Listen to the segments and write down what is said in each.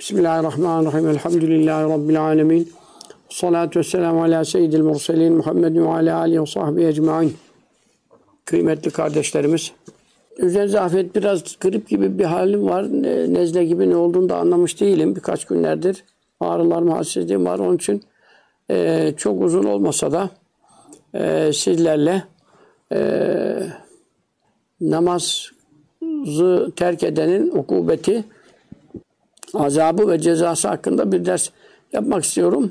Bismillahirrahmanirrahim. Elhamdülillahi Rabbil alemin. Salatu vesselamu ala seyyidil murselin Muhammedin ve ala alihi ve sahbihi ecmain. Kıymetli kardeşlerimiz, üzerinize afiyet, biraz grip gibi bir halim var. Nezle gibi ne olduğunu da anlamış değilim. Birkaç günlerdir ağrılarım, halsizliğim var. Onun için çok uzun olmasa da sizlerle namazı terk edenin ukubeti, azabı ve cezası hakkında bir ders yapmak istiyorum.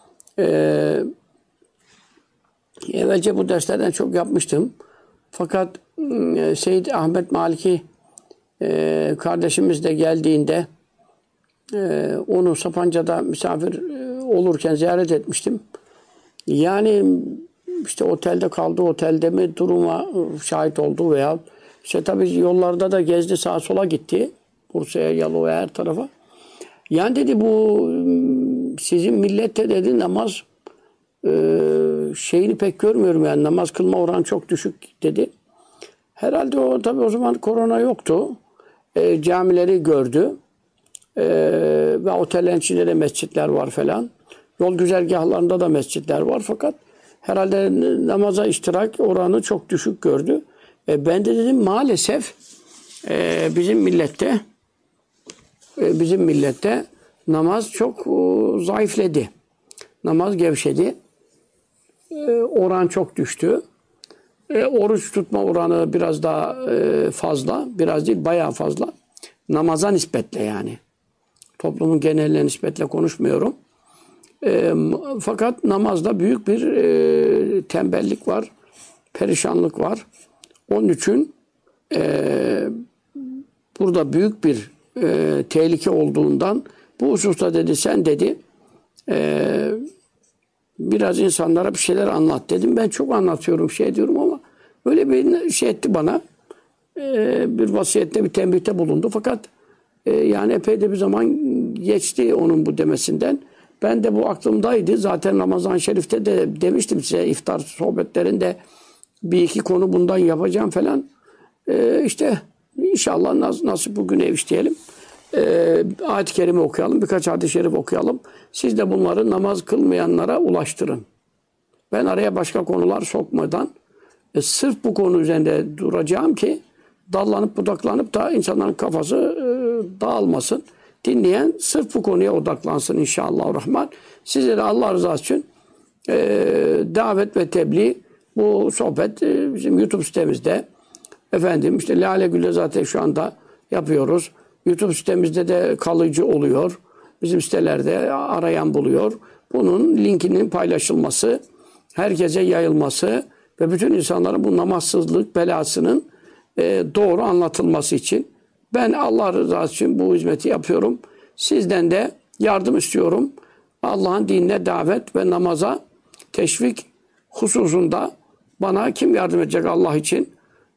Evvelce bu derslerden çok yapmıştım. Fakat Seyyid Ahmet Maliki kardeşimiz de geldiğinde onu Sapanca'da misafir olurken ziyaret etmiştim. Yani işte otelde kaldı, otelde mi duruma şahit oldu veya işte tabii yollarda da gezdi, sağa sola gitti. Bursa'ya, Yalova'ya, her tarafa. Yani dedi bu sizin millette dedi namaz şeyini pek görmüyorum, yani namaz kılma oranı çok düşük dedi. Herhalde o tabii o zaman korona yoktu. Camileri gördü. Ve otellerin içinde de mescitler var falan. Yol güzergahlarında da mescitler var, fakat herhalde namaza iştirak oranı çok düşük gördü. Ben de dedim maalesef bizim millette namaz çok zayıfledi. Namaz gevşedi. Oran çok düştü. Oruç tutma oranı biraz daha fazla. Biraz değil, bayağı fazla. Namaza nispetle yani. Toplumun geneline nispetle konuşmuyorum. Fakat namazda büyük bir tembellik var. Perişanlık var. Onun için burada büyük bir tehlike olduğundan bu hususta dedi, sen dedi biraz insanlara bir şeyler anlat dedim. Ben çok anlatıyorum, şey diyorum ama öyle bir şey etti bana. Bir vasiyette, bir tembihte bulundu. Fakat yani epey de bir zaman geçti onun bu demesinden. Ben de bu aklımdaydı. Zaten Ramazan-ı Şerif'te de demiştim size, iftar sohbetlerinde bir iki konu bundan yapacağım falan. İşte inşallah nasıl bugün işleyelim. Ayet-i Kerime okuyalım, birkaç hadis-i şerif okuyalım. Siz de bunları namaz kılmayanlara ulaştırın. Ben araya başka konular sokmadan sırf bu konu üzerinde duracağım ki dallanıp budaklanıp da insanların kafası dağılmasın. Dinleyen sırf bu konuya odaklansın inşallahurrahman. Sizlere Allah rızası için davet ve tebliğ, bu sohbet bizim YouTube sitemizde, efendim işte Lale Gül'de zaten şu anda yapıyoruz. YouTube sitemizde de kalıcı oluyor. Bizim sitelerde arayan buluyor. Bunun linkinin paylaşılması, herkese yayılması ve bütün insanların bu namazsızlık belasının doğru anlatılması için ben Allah rızası için bu hizmeti yapıyorum. Sizden de yardım istiyorum. Allah'ın dinine davet ve namaza teşvik hususunda bana kim yardım edecek Allah için?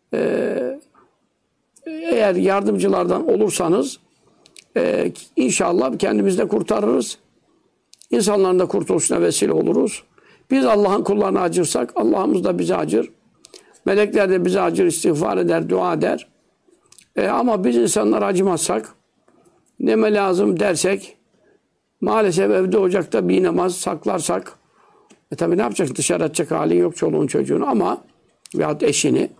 Eğer yardımcılardan olursanız inşallah kendimizi de kurtarırız. İnsanların da kurtuluşuna vesile oluruz. Biz Allah'ın kullarına acırsak Allah'ımız da bize acır. Melekler de bize acır, istiğfar eder, dua eder. Ama biz insanlara acımazsak, neme lazım dersek, maalesef evde ocakta bir namaz saklarsak, tabii ne yapacaksın? Dışarı atacak halin yok çoluğun çocuğunu ama veyahut eşini.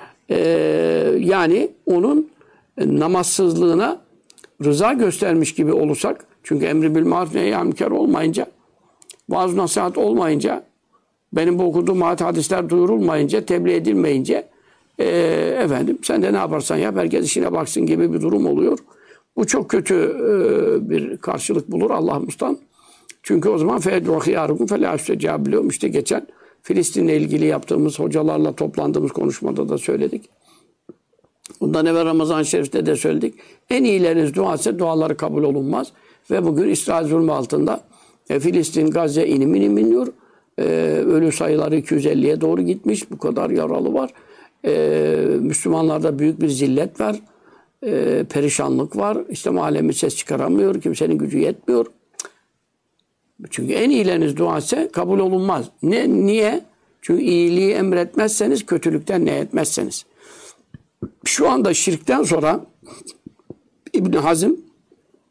Yani onun namazsızlığına rıza göstermiş gibi olursak, çünkü emri bil maruf nehy münker olmayınca, vaaz nasihat olmayınca, benim bu okuduğum hadisler duyurulmayınca, tebliğ edilmeyince efendim sen de ne yaparsan yap, herkes işine baksın gibi bir durum oluyor. Bu çok kötü bir karşılık bulur Allah'ımızdan. Çünkü o zaman fedru hiyarukum fe la yustecab, işte geçen Filistin'le ilgili yaptığımız, hocalarla toplandığımız konuşmada da söyledik. Bundan evvel Ramazan-ı Şerif'te de söyledik. En iyileriniz dua etse duaları kabul olunmaz. Ve bugün İsrail zulmü altında Filistin, Gazze inim iniyor. Ölü sayıları 250'ye doğru gitmiş. Bu kadar yaralı var. Müslümanlarda büyük bir zillet var. Perişanlık var. İslam alemi ses çıkaramıyor. Kimsenin gücü yetmiyor. Çünkü en iyileriniz dua etse kabul olunmaz. Niye? Çünkü iyiliği emretmezseniz, kötülükten nehyetmezseniz. Şu anda şirkten sonra İbn Hazm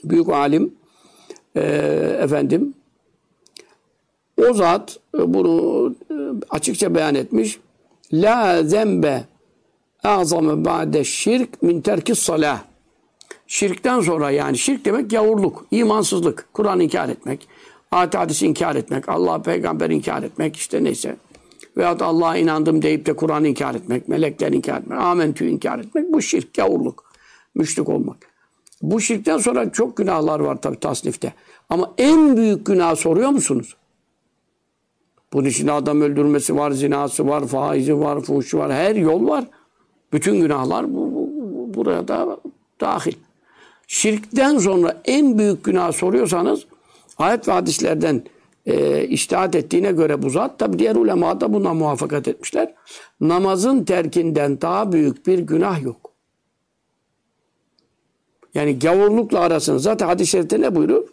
büyük alim efendim o zat bunu açıkça beyan etmiş. La zembe azame ba'de şirk min terkis salah. Şirkten sonra, yani şirk demek gavurluk, imansızlık, Kur'an'ı inkar etmek, ayet hadisi inkar etmek, Allah peygamber inkar etmek, işte neyse. Veyahut Allah'a inandım deyip de Kur'an'ı inkar etmek, melekleri inkar etmek, amentü'yü inkar etmek. Bu şirk, gavurluk, müşrik olmak. Bu şirkten sonra çok günahlar var tabi tasnifte. Ama en büyük günah soruyor musunuz? Bunun içinde adam öldürmesi var, zinası var, faizi var, fuhuşu var, her yol var. Bütün günahlar buraya da dahil. Şirkten sonra en büyük günah soruyorsanız ayet ve hadislerden içtihat ettiğine göre bu zat, tabi diğer ulema da buna muvaffakat etmişler. Namazın terkinden daha büyük bir günah yok. Yani gavurlukla arasını, zaten hadis-i şerifte ne buyurur?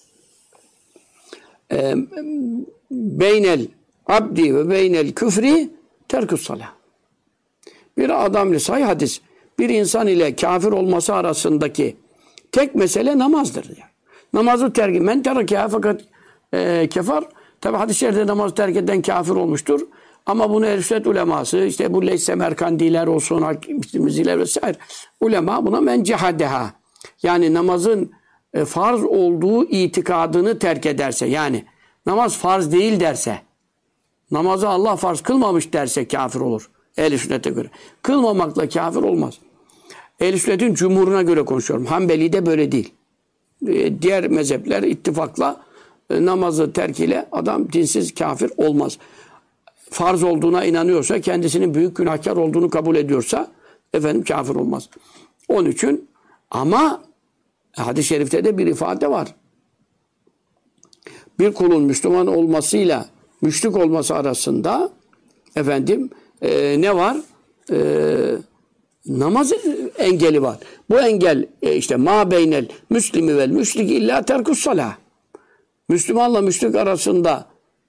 Beynel abdi ve beynel küfri terkus salah. Bir adam ile sahih hadis, bir insan ile kafir olması arasındaki tek mesele namazdır. Yani. Namazı terk, men terkeha fakat kefar. Tabi hadis-i şerifte namazı terk eden kafir olmuştur. Ama bunu ehl-i sünnet uleması, işte bu Leys Semerkandiler olsun, Hakimiziler vesaire, ulema buna men cehadeha. Yani namazın farz olduğu itikadını terk ederse, yani namaz farz değil derse, namazı Allah farz kılmamış derse kafir olur. Ehl-i sünnete göre. Kılmamakla kafir olmaz. Ehl-i sünnetin cumhuruna göre konuşuyorum. Hanbeli'de böyle değil. Diğer mezhepler ittifakla namazı terk ile adam dinsiz, kafir olmaz. Farz olduğuna inanıyorsa, kendisinin büyük günahkar olduğunu kabul ediyorsa efendim kafir olmaz. Onun için ama hadis-i şerifte de bir ifade var. Bir kulun Müslüman olmasıyla müşrik olması arasında efendim ne var? Namaz engeli var. Bu engel işte ma beynel müslimi vel müşrik illa terkus salah. Müslümanla müşrik arasında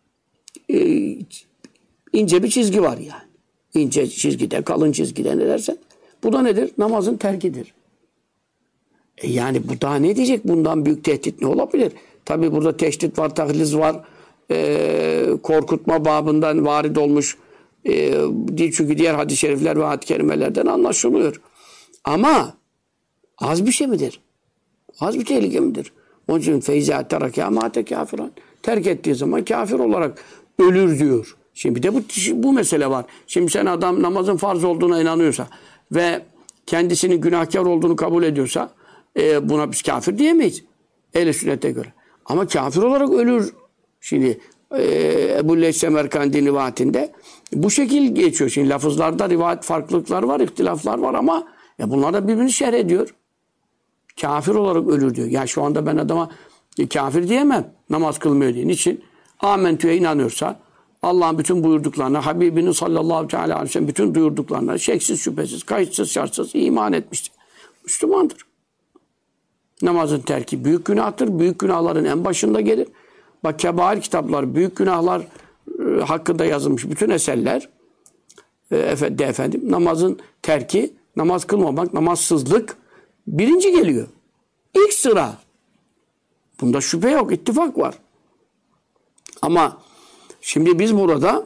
ince bir çizgi var yani. İnce çizgide, kalın çizgide ne dersen. Bu da nedir? Namazın terkidir. Yani bu daha ne diyecek? Bundan büyük tehdit ne olabilir? Tabi burada teşdit var, tahliz var. Korkutma babından varid olmuş. Çünkü diğer hadis-i şerifler ve hadis-i kerimelerden anlaşılıyor. Ama az bir şey midir? Az bir tehlike midir? Onun için feyzâ terakâ mâte kâfiran. Terk ettiği zaman kafir olarak ölür diyor. Şimdi bir de bu mesele var. Şimdi sen adam namazın farz olduğuna inanıyorsa ve kendisinin günahkar olduğunu kabul ediyorsa buna biz kafir diyemeyiz. Ehl-i sünnete göre. Ama kafir olarak ölür. Şimdi Ebu Leys Semerkandi rivayetinde bu şekil geçiyor. Şimdi lafızlarda rivayet farklılıklar var, ihtilaflar var ama bunlar da birbirini şerh ediyor. Kafir olarak ölür diyor. Ya şu anda ben adama kafir diyemem. Namaz kılmıyor diye. Niçin? Amentü'ye inanıyorsa, Allah'ın bütün buyurduklarına, Habibinin sallallahu aleyhi ve sellem bütün buyurduklarına şeksiz, şüphesiz, kayıtsız, şartsız iman etmiştir. Müslümandır. Namazın terki büyük günahtır. Büyük günahların en başında gelir. Bak kebair kitaplar, büyük günahlar hakkında yazılmış bütün eserler efendim namazın terki, namaz kılmamak, namazsızlık birinci geliyor. İlk sıra. Bunda şüphe yok, ittifak var. Ama şimdi biz burada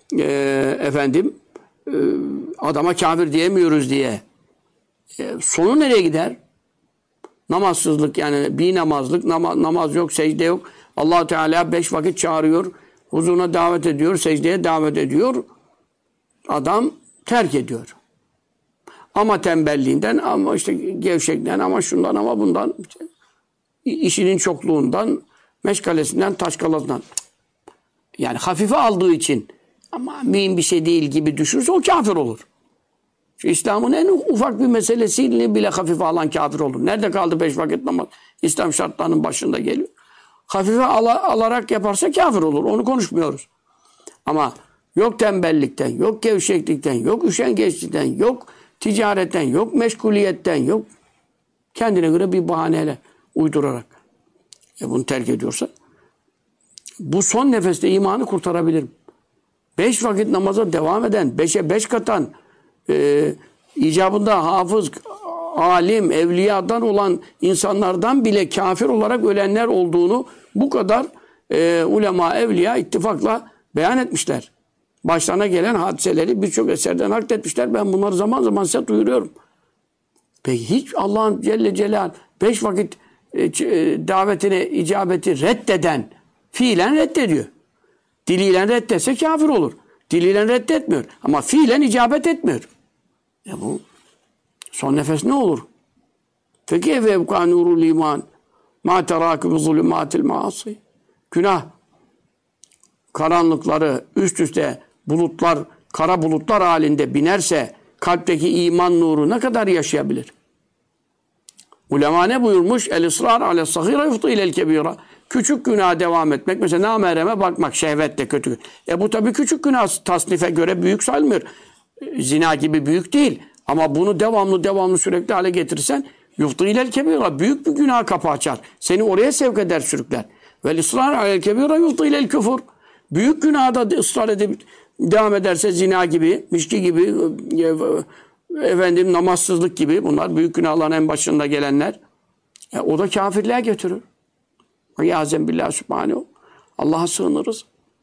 adama kafir diyemiyoruz diye sonu nereye gider? Namazsızlık, yani bir namazlık, namaz yok, secde yok. Allah Teala 5 vakit çağırıyor, huzuruna davet ediyor, secdeye davet ediyor. Adam terk ediyor. Ama tembelliğinden, ama işte gevşekliğinden, ama şundan, ama bundan, işte işinin çokluğundan, meşgalesinden, taşkalasından. Yani hafife aldığı için, ama mühim bir şey değil gibi düşünürse o kafir olur. Şu İslam'ın en ufak bir meselesini bile hafife alan kafir olur. Nerede kaldı 5 vakit namaz? İslam şartlarının başında geliyor. Hafife alarak yaparsa kafir olur. Onu konuşmuyoruz. Ama yok tembellikten, yok gevşeklikten, yok üşengeçlikten, yok ticaretten, yok meşguliyetten, yok kendine göre bir bahaneyle uydurarak bunu terk ediyorsa bu son nefeste imanı kurtarabilir. 5 vakit namaza devam eden, 5'e 5 katan, icabında hafız, alim, evliyadan olan insanlardan bile kafir olarak ölenler olduğunu bu kadar ulema, evliya ittifakla beyan etmişler. Başlarına gelen hadiseleri birçok eserden nakletmişler. Ben bunları zaman zaman size duyuruyorum. Peki hiç Allah'ın Celle Celal 5 vakit davetine icabeti reddeden fiilen reddediyor. Diliyle reddetse kafir olur. Diliyle reddetmiyor. Ama fiilen icabet etmiyor. Bu son nefes ne olur? Peki evka nurul iman ma terakü zulümatil maasi. Günah karanlıkları üst üste bulutlar, kara bulutlar halinde binerse kalpteki iman nuru ne kadar yaşayabilir? Ulema ne buyurmuş? El ısrar ale sahira yuftu ilel kebira. Küçük günaha devam etmek. Mesela namereme bakmak. Şehvet de kötü. Bu tabii küçük günah tasnife göre büyük sayılmıyor. Zina gibi büyük değil. Ama bunu devamlı sürekli hale getirirsen yuftu ilel kebira. Büyük bir günah kapı açar. Seni oraya sevk eder, sürükler. Vel ısrar alel kebira yuftu ilel küfür. Büyük günahda ısrar edip devam ederse zina gibi, mişki gibi, namazsızlık gibi, bunlar büyük günahların en başında gelenler. O da kafirliğe götürür. Yâzen billah subhanehu. Allah'a sığınırız.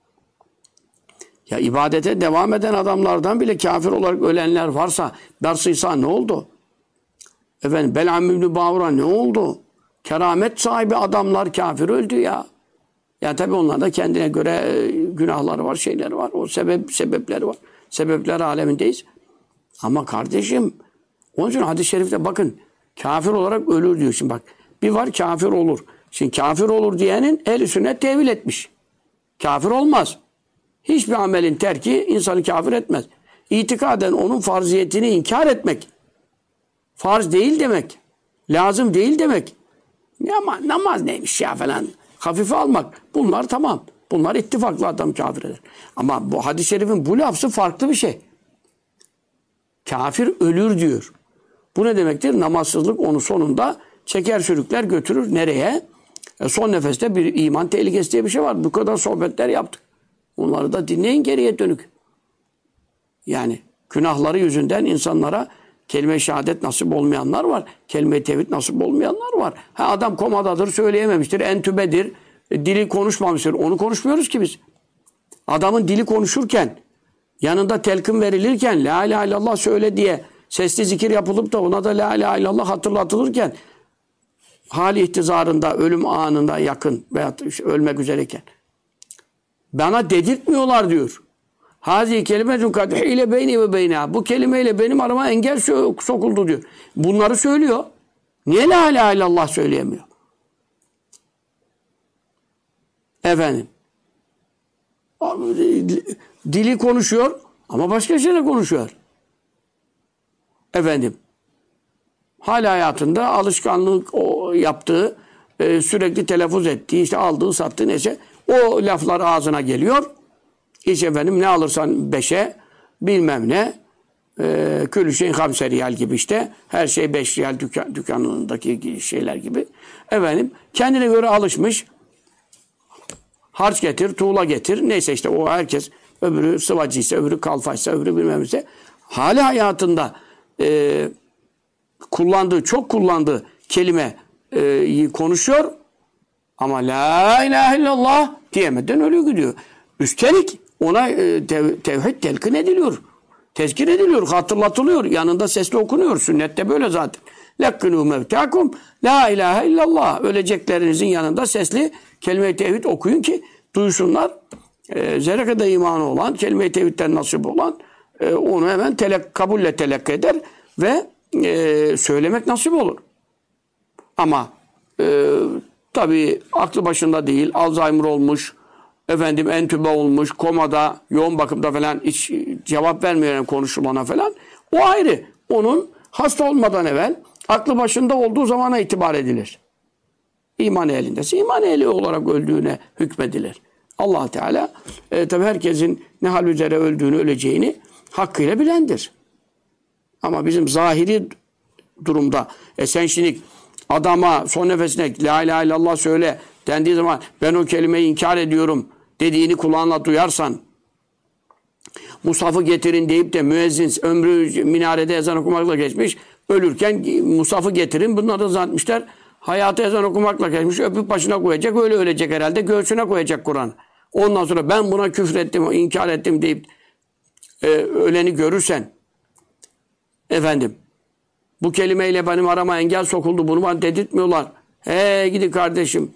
Ya ibadete devam eden adamlardan bile kafir olarak ölenler varsa, Bersîsâ ne oldu? Bel'am ibn Bâvur'a ne oldu? Keramet sahibi adamlar kafir öldü ya. Ya tabii onlarda kendine göre günahları var, şeyleri var. O sebepleri var. Sebepler alemindeyiz. Ama kardeşim, onun için hadis-i şerifte bakın, kafir olarak ölür diyor. Şimdi bak, bir var kafir olur. Şimdi kafir olur diyenin ehl-i sünnet tevil etmiş. Kafir olmaz. Hiçbir amelin terki insanı kafir etmez. İtikaden onun farziyetini inkar etmek. Farz değil demek. Lazım değil demek. Ama namaz neymiş ya falan. Hafife almak. Bunlar tamam. Bunlar ittifakla adam kafir eder. Ama bu hadis-i şerifin bu lafzı farklı bir şey. Kafir ölür diyor. Bu ne demektir? Namazsızlık onu sonunda çeker sürükler götürür. Nereye? Son nefeste bir iman tehlikesi diye bir şey var. Bu kadar sohbetler yaptık. Onları da dinleyin geriye dönük. Yani günahları yüzünden insanlara kelime-i şehadet nasip olmayanlar var. Kelime-i tevhid nasip olmayanlar var. Adam komadadır, söyleyememiştir, entübedir, dili konuşmamıştır. Onu konuşmuyoruz ki biz. Adamın dili konuşurken, yanında telkin verilirken, la ilahe illallah söyle diye sesli zikir yapılıp da ona da la ilahe illallah hatırlatılırken, hali ihtizarında, ölüm anında yakın veya ölmek üzereyken, bana dedirtmiyorlar diyor. Hazi kelimetun kadhiyle beyni ve beyna. Bu kelimeyle benim arama engel sokuldu diyor. Bunları söylüyor. Niye la ilahe illallah söyleyemiyor? Dili konuşuyor ama başka şeyler konuşuyor. Hala hayatında alışkanlık yaptığı, sürekli telaffuz ettiği, işte aldığı, sattığı neyse o laflar ağzına geliyor. İşte ne alırsan 5'e bilmem ne külü şeyin hamse riyal gibi işte her şey 5 riyal dükkanındaki şeyler gibi. Kendine göre alışmış harç getir, tuğla getir neyse işte o herkes öbürü sıvacıysa, öbürü kalfaysa, öbürü bilmem neyse hala hayatında çok kullandığı kelimeyi konuşuyor ama la ilahe illallah diyemeden ölüyor gidiyor. Üstelik ona tevhid telkin ediliyor. Tezkir ediliyor, hatırlatılıyor. Yanında sesli okunuyor. Sünnette böyle zaten. Lekkinu mevtakum la ilahe illallah. Öleceklerinizin yanında sesli kelime-i tevhid okuyun ki duysunlar. Zerre kadar imanı olan, kelime-i tevhidden nasip olan onu hemen kabulle telakki eder ve söylemek nasip olur. Ama tabii aklı başında değil, Alzheimer olmuş, entübe olmuş, komada, yoğun bakımda falan hiç cevap vermeyen konuşulana falan. O ayrı. Onun hasta olmadan evvel aklı başında olduğu zamana itibar edilir. İman ehlindeyse iman ehli olarak öldüğüne hükmedilir. Allah Teala tabii herkesin ne hal üzere öldüğünü, öleceğini hakkıyla bilendir. Ama bizim zahiri durumda sen şimdi adama son nefesine la ilahe illallah söyle dendiği zaman ben o kelimeyi inkar ediyorum dediğini kulağınla duyarsan mushafı getirin deyip de müezzin ömrü minarede ezan okumakla geçmiş ölürken musafı getirin. Bunları da zannetmişler. Hayatı ezan okumakla geçmiş. Öpüp başına koyacak. Öyle ölecek herhalde. Göğsüne koyacak Kur'an. Ondan sonra ben buna küfrettim, inkar ettim deyip öleni görürsen efendim bu kelimeyle benim arama engel sokuldu. Bunu bana dedirtmiyorlar. Gidi kardeşim.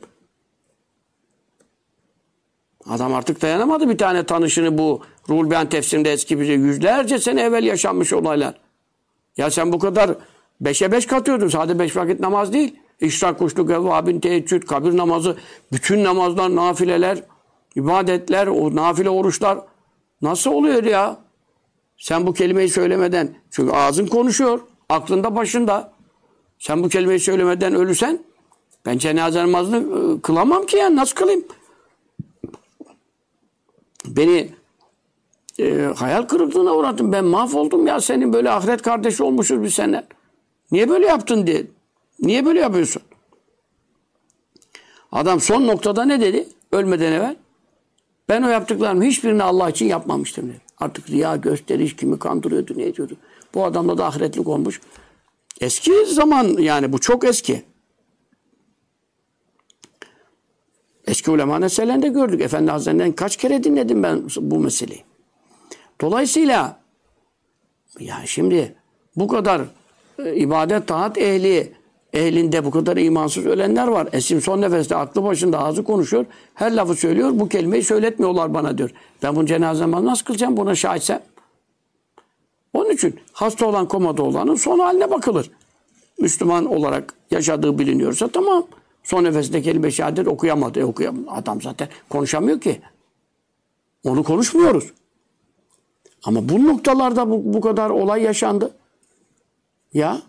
Adam artık dayanamadı bir tane tanışını bu Ruhul Beyan tefsirinde eski bize yüzlerce sene evvel yaşanmış olaylar. Ya sen bu kadar 5'e 5 katıyordun. Sadece 5 vakit namaz değil. İşrak, kuşluk, evvabin, teheccüd, kabir namazı, bütün namazlar, nafileler, ibadetler, o nafile oruçlar. Nasıl oluyor ya? Sen bu kelimeyi söylemeden, çünkü ağzın konuşuyor, aklında başında. Sen bu kelimeyi söylemeden ölürsen, ben cenaze namazını kılamam ki ya, nasıl kılayım? Beni hayal kırıklığına uğrattın. Ben mahvoldum ya, senin böyle ahiret kardeşi olmuşuz biz senden. Niye böyle yaptın diye. Niye böyle yapıyorsun? Adam son noktada ne dedi? Ölmeden evvel. Ben o yaptıklarımı hiçbirini Allah için yapmamıştım dedi. Artık riya, gösteriş, kimi kandırıyordu, ne ediyordu. Bu adamla da ahiretlik olmuş. Eski zaman yani, bu çok eski. Eski ulema meselelerinde gördük. Efendi Hazretlerinden kaç kere dinledim ben bu meseleyi. Dolayısıyla yani şimdi bu kadar ibadet, taat ehlinde bu kadar imansız ölenler var. Esim son nefeste aklı başında ağzı konuşuyor. Her lafı söylüyor. Bu kelimeyi söyletmiyorlar bana diyor. Ben bunu cenaze namazı nasıl kılacağım buna şahitsem? Onun için hasta olan, komada olanın son haline bakılır. Müslüman olarak yaşadığı biliniyorsa tamam. Son nefesinde kelime-i şehadet okuyamadı. Adam zaten konuşamıyor ki. Onu konuşmuyoruz. Ama bu noktalarda bu kadar olay yaşandı. Ya.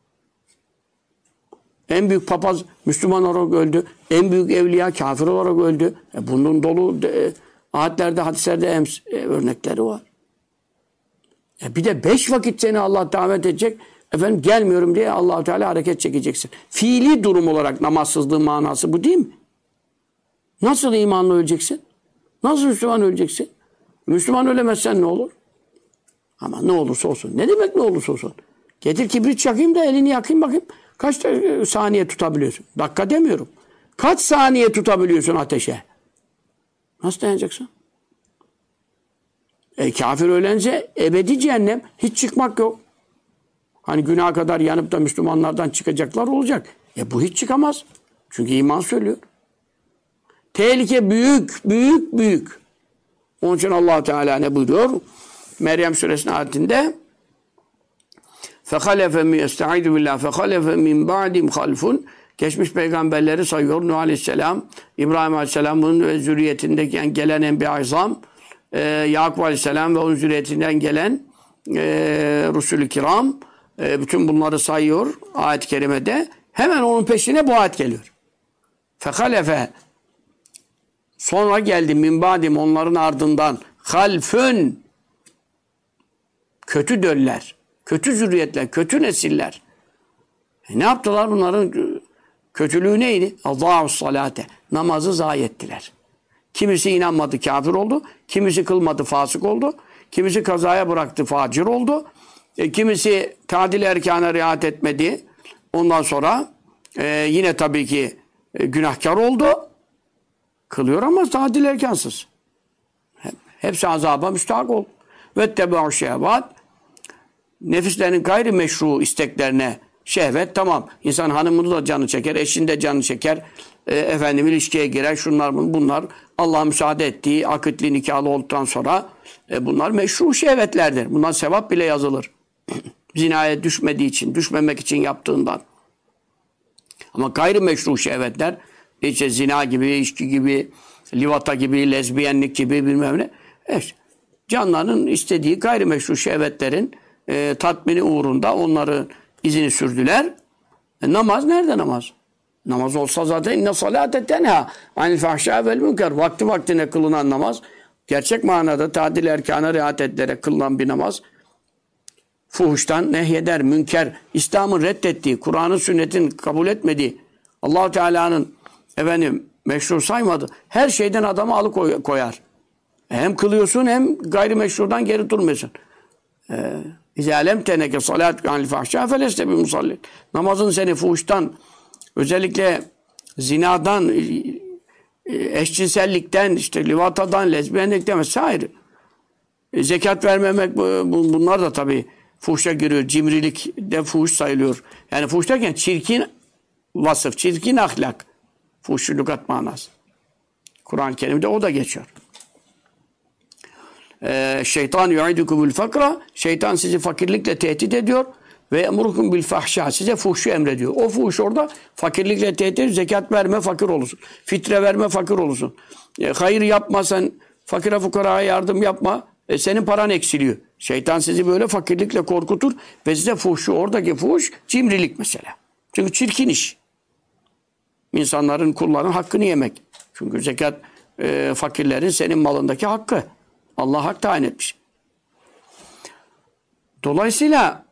En büyük papaz Müslüman olarak öldü. En büyük evliya kafir olarak öldü. Bunun dolu ayetlerde, hadislerde örnekleri var. Bir de 5 vakit seni Allah davet edecek. Efendim gelmiyorum diye Allah-u Teala hareket çekeceksin. Fiili durum olarak namazsızlığın manası bu değil mi? Nasıl imanla öleceksin? Nasıl Müslüman öleceksin? Müslüman ölemezsen ne olur? Ama ne olursa olsun. Ne demek ne olursa olsun? Getir kibrit çakayım da elini yakayım bakayım. Kaç saniye tutabiliyorsun? Dakika demiyorum. Kaç saniye tutabiliyorsun ateşe? Nasıl dayanacaksın? Kafir ölense ebedi cehennem. Hiç çıkmak yok. Hani günaha kadar yanıp da Müslümanlardan çıkacaklar olacak. Bu hiç çıkamaz. Çünkü iman söylüyor. Tehlike büyük, büyük, büyük. Onun için Allah Teala ne buyuruyor? Meryem suresinin ayetinde فَخَلَفَ مِنْ اَسْتَعِيدُ بِاللّٰهِ فَخَلَفَ مِنْ بَعْدِمْ خَلْفٌ Geçmiş peygamberleri sayıyor. Nuh Aleyhisselam, İbrahim Aleyhisselam'ın ve zürriyetinden gelen Enbiya-i İzam, Yakup Aleyhisselam ve onun zürriyetinden gelen Rusul-i Kiram, bütün bunları sayıyor ayet-i kerimede. Hemen onun peşine bu ayet geliyor. فَخَلَفَ Sonra geldi min ba'dim onların ardından halfün kötü döller, kötü zürriyetler, kötü nesiller. Ne yaptılar bunların kötülüğü neydi? Allahus salate. Namazı zayi ettiler. Kimisi inanmadı, kafir oldu. Kimisi kılmadı, fasık oldu. Kimisi kazaya bıraktı, facir oldu. Kimisi tadil erkana riayet etmedi. Ondan sonra yine tabii ki günahkar oldu. Kılıyor ama tadil erkansız. Hepsi azaba müstahak oldu. Vettebe'u şehvat. Nefislerinin gayri meşru isteklerine şehvet tamam. İnsan hanımını da canı çeker, eşini de canı çeker. İlişkiye girer. Şunlar bunlar Allah müsaade ettiği akitli nikahlı olduktan sonra bunlar meşru şehvetlerdir. Bundan sevap bile yazılır. Zinaya düşmediği için, düşmemek için yaptığından. Ama gayri meşru şehvetler işte zina gibi, içki gibi, livata gibi, lezbiyenlik gibi bilmem ne. Canlarının istediği gayrimeşru şehvetlerin tatmini uğrunda onların izini sürdüler. Namaz nerede namaz? Namaz olsa zaten inne salate tenha anil fahşâ vel münker. Vakti vaktine kılınan namaz, gerçek manada tadil erkâna riayet edilerek kılınan bir namaz, fuhuştan nehyeder, münker, İslam'ın reddettiği, Kur'an'ın sünnetin kabul etmediği, Allah-u Teala'nın meşru saymadı. Her şeyden adamı alıkoyar. Hem kılıyorsun hem gayrimeşrudan geri durmuyorsun. İzâ lem teneke salâtuke anil fahşâ feleste bi musallin. Namazın seni fuhuştan, özellikle zinadan, eşcinsellikten, işte livatadan, lezbiyenlikten vesaire. Zekat vermemek, bunlar da tabii fuhuşa giriyor. Cimrilik de fuhuş sayılıyor. Yani fuhuş derken çirkin vasıf, çirkin ahlak. Fuhuşu lügat manası. Kur'an-ı Kerim'de o da geçiyor. Şeytan yu'idukumul fakra. Şeytan sizi fakirlikle tehdit ediyor. Ve emurukum bil fahşâ. Size fuhşu emrediyor. O fuhuş orada fakirlikle tehdit ediyor. Zekat verme, fakir olursun. Fitre verme, fakir olursun. Hayır yapma, sen fakire fukaraya yardım yapma. Senin paran eksiliyor. Şeytan sizi böyle fakirlikle korkutur ve size fuhşu, oradaki fuhuş cimrilik mesela. Çünkü çirkin iş. İnsanların, kulların hakkını yemek. Çünkü zekat fakirlerin senin malındaki hakkı. Allah hak tayin etmiş. Dolayısıyla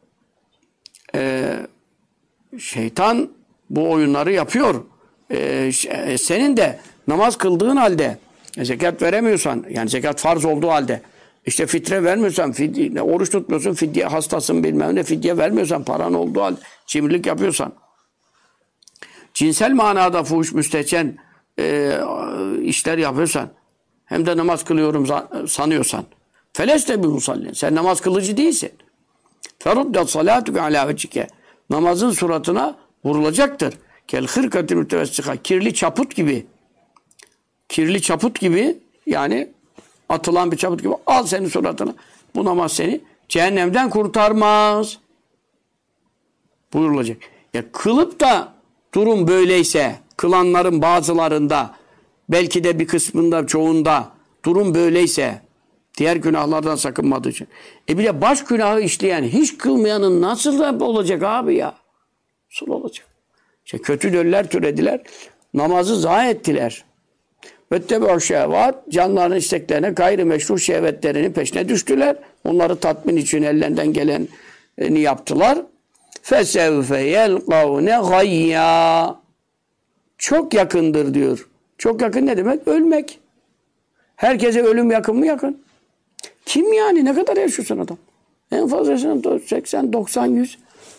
şeytan bu oyunları yapıyor. Senin de namaz kıldığın halde zekat veremiyorsan, yani zekat farz olduğu halde, işte fitre vermiyorsan, oruç tutmuyorsun, fidye hastasın bilmem ne, fidye vermiyorsan, paran olduğu halde cimrilik yapıyorsan, cinsel manada fuhuş müstehcen işler yapıyorsan, hem de namaz kılıyorum sanıyorsan, feleste bir musallin, sen namaz kılıcı değilsin. Feruddet salatuke alâ vecike, namazın suratına vurulacaktır. Kel hırkatil mütevessika, kirli çaput gibi. Kirli çaput gibi, yani atılan bir çaput gibi al senin suratına. Bu namaz seni cehennemden kurtarmaz. Buyurulacak. Ya kılıp da durum böyleyse, kılanların bazılarında, belki de bir kısmında, çoğunda durum böyleyse, diğer günahlardan sakınmadığı için. Bir de baş günahı işleyen, hiç kılmayanın nasıl olacak abi ya? Nasıl olacak? İşte kötü döller türediler, namazı zayi ettiler. Vettebe'u şehvat, canlarının isteklerine, gayrimeşru şehvetlerinin peşine düştüler. Onları tatmin için ellerinden geleni yaptılar. Fesevfe yelkavne gayya. Çok yakındır diyor. Çok yakın ne demek? Ölmek. Herkese ölüm yakın mı? Yakın. Kim yani? Ne kadar yaşıyorsun adam? En fazla yaşıyorsun 80, 90, 100.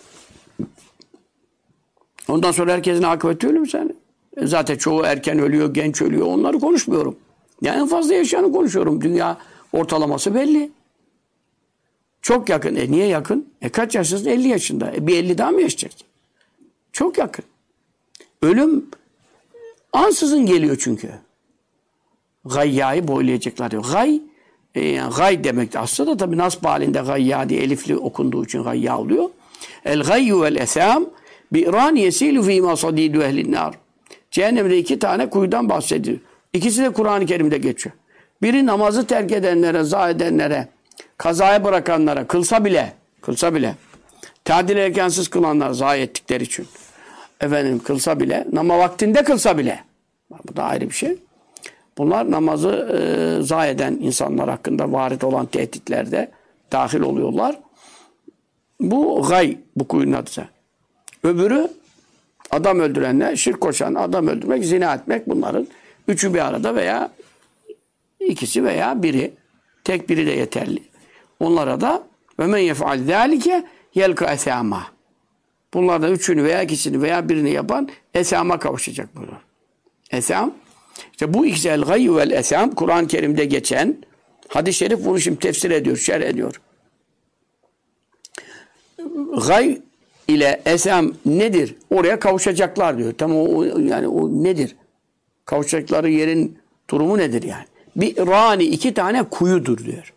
Ondan sonra herkesin akıbeti ölüm sen. Zaten çoğu erken ölüyor, genç ölüyor. Onları konuşmuyorum. Yani en fazla yaşayanı konuşuyorum. Dünya ortalaması belli. Çok yakın. Niye yakın? Kaç yaşındasın? 50 yaşında. Bir 50 daha mı yaşayacaksın? Çok yakın. Ölüm ansızın geliyor çünkü. Gayyayı boylayacaklar diyor. Gay demek de aslında da tabii nasb halinde gayya diye elifli okunduğu için gayya oluyor. El gayyu vel esam bi'ran yesilu fîmâ sadîdü ehlinnâr. Cehennemde 2 tane kuyudan bahsediyor. İkisi de Kur'an-ı Kerim'de geçiyor. Biri namazı terk edenlere, zayi edenlere, kazaya bırakanlara, kılsa bile, tadil erkensiz kılanlar zayi ettikleri için, kılsa bile, nama vaktinde kılsa bile, bu da ayrı bir şey. Bunlar namazı zayi eden insanlar hakkında varit olan tehditlerde dahil oluyorlar. Bu gay, bu kuyunun adı. Öbürü, adam öldürenler, şirk koşan, adam öldürmek, zina etmek, bunların üçü bir arada veya ikisi veya biri, tek biri de yeterli. Onlara da ve men yef'al zâlike yelka esâmâ. Bunlardan üçünü veya ikisini veya birini yapan esâma kavuşacak bunlar. Esâm, işte bu ikisi el gayyu vel esâm, Kur'an-ı Kerim'de geçen hadis-i şerif bunu şimdi tefsir ediyor, şerh ediyor. Gay ile esam nedir? Oraya kavuşacaklar diyor. Tamam, o nedir? Kavuşacakları yerin durumu nedir yani? Bir rani 2 tane kuyudur diyor.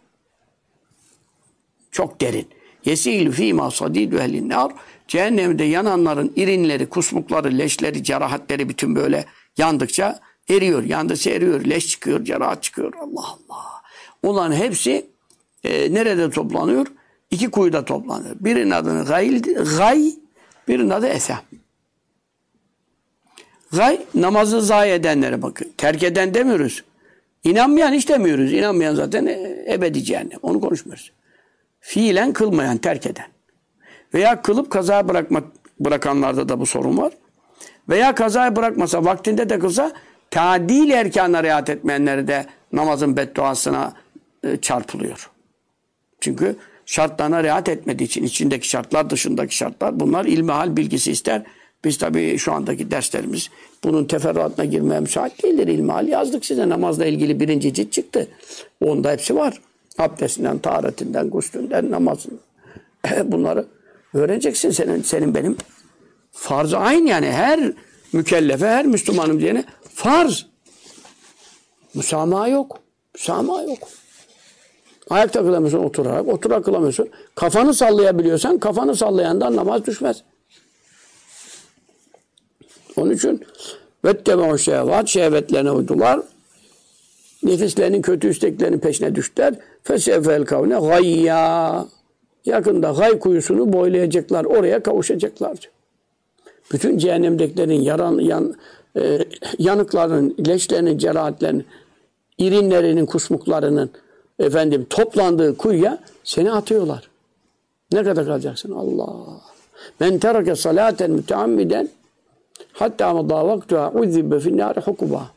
Çok derin. Yesil fîmâ sadîdü ehlinnâr. Cehennemde yananların irinleri, kusmukları, leşleri, cerahatleri bütün böyle yandıkça eriyor. Yandıkça eriyor. Leş çıkıyor, cerahat çıkıyor. Allah Allah. Onların hepsi nerede toplanıyor? 2 kuyuda toplanıyor. Birinin adını gay, birinin adı esam. Gay, namazı zayi edenlere bakın. Terk eden demiyoruz. İnanmayan hiç demiyoruz. İnanmayan zaten ebedi cehennem. Onu konuşmuyoruz. Fiilen kılmayan, terk eden. Veya kılıp kaza bırakanlarda da bu sorun var. Veya kazayı bırakmasa, vaktinde de kılsa, tadil erkânına riayet etmeyenleri de namazın bedduasına çarpılıyor. Çünkü şartlarına riayet etmediği için içindeki şartlar, dışındaki şartlar bunlar ilmihal bilgisi ister. Biz tabii şu andaki derslerimiz bunun teferruatına girmeye müsait değildir. İlmihal yazdık size. Namazla ilgili 1. cilt çıktı. Onda hepsi var. Abdestinden, taharetinden, guslünden, namazın. Bunları öğreneceksin senin benim. Farz-ı ayn yani her mükellefe, her Müslümanım diyene farz. Müsamaha yok. Müsamaha yok. Ayakta kılamıyorsun oturarak, oturarak kılamıyorsun. Kafanı sallayabiliyorsan kafanı sallayandan namaz düşmez. Onun için vettebe'u şehvat, şehvetlerine uydular. Nefislerinin kötü isteklerinin peşine düştüler. Fesefel kavne gayya. Yakında gay kuyusunu boylayacaklar. Oraya kavuşacaklar. Bütün cehennemdekilerin yanıklarının, leşlerinin, cerahatlerinin, irinlerinin, kusmuklarının toplandığı kuyuya seni atıyorlar. Ne kadar kalacaksın? Allah. Men terake salaten müteammiden hatta madâ vaktuha uzzibe finnâri hukuba.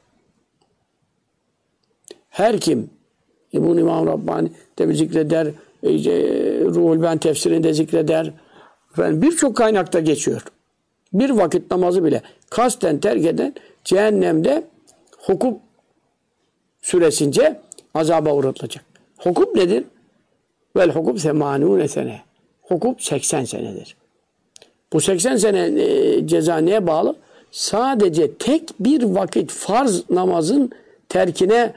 Her kim bunu İmam Rabbani de zikreder, Ruhul Ben tefsirinde zikreder. Birçok kaynakta geçiyor. Bir vakit namazı bile kasten terk eden cehennemde hukup süresince azaba uğratılacak. Hukup nedir? Vel hukup 80 sene. Hukup 80 senedir. Bu 80 sene ceza neye bağlı? Sadece tek bir vakit farz namazın terkine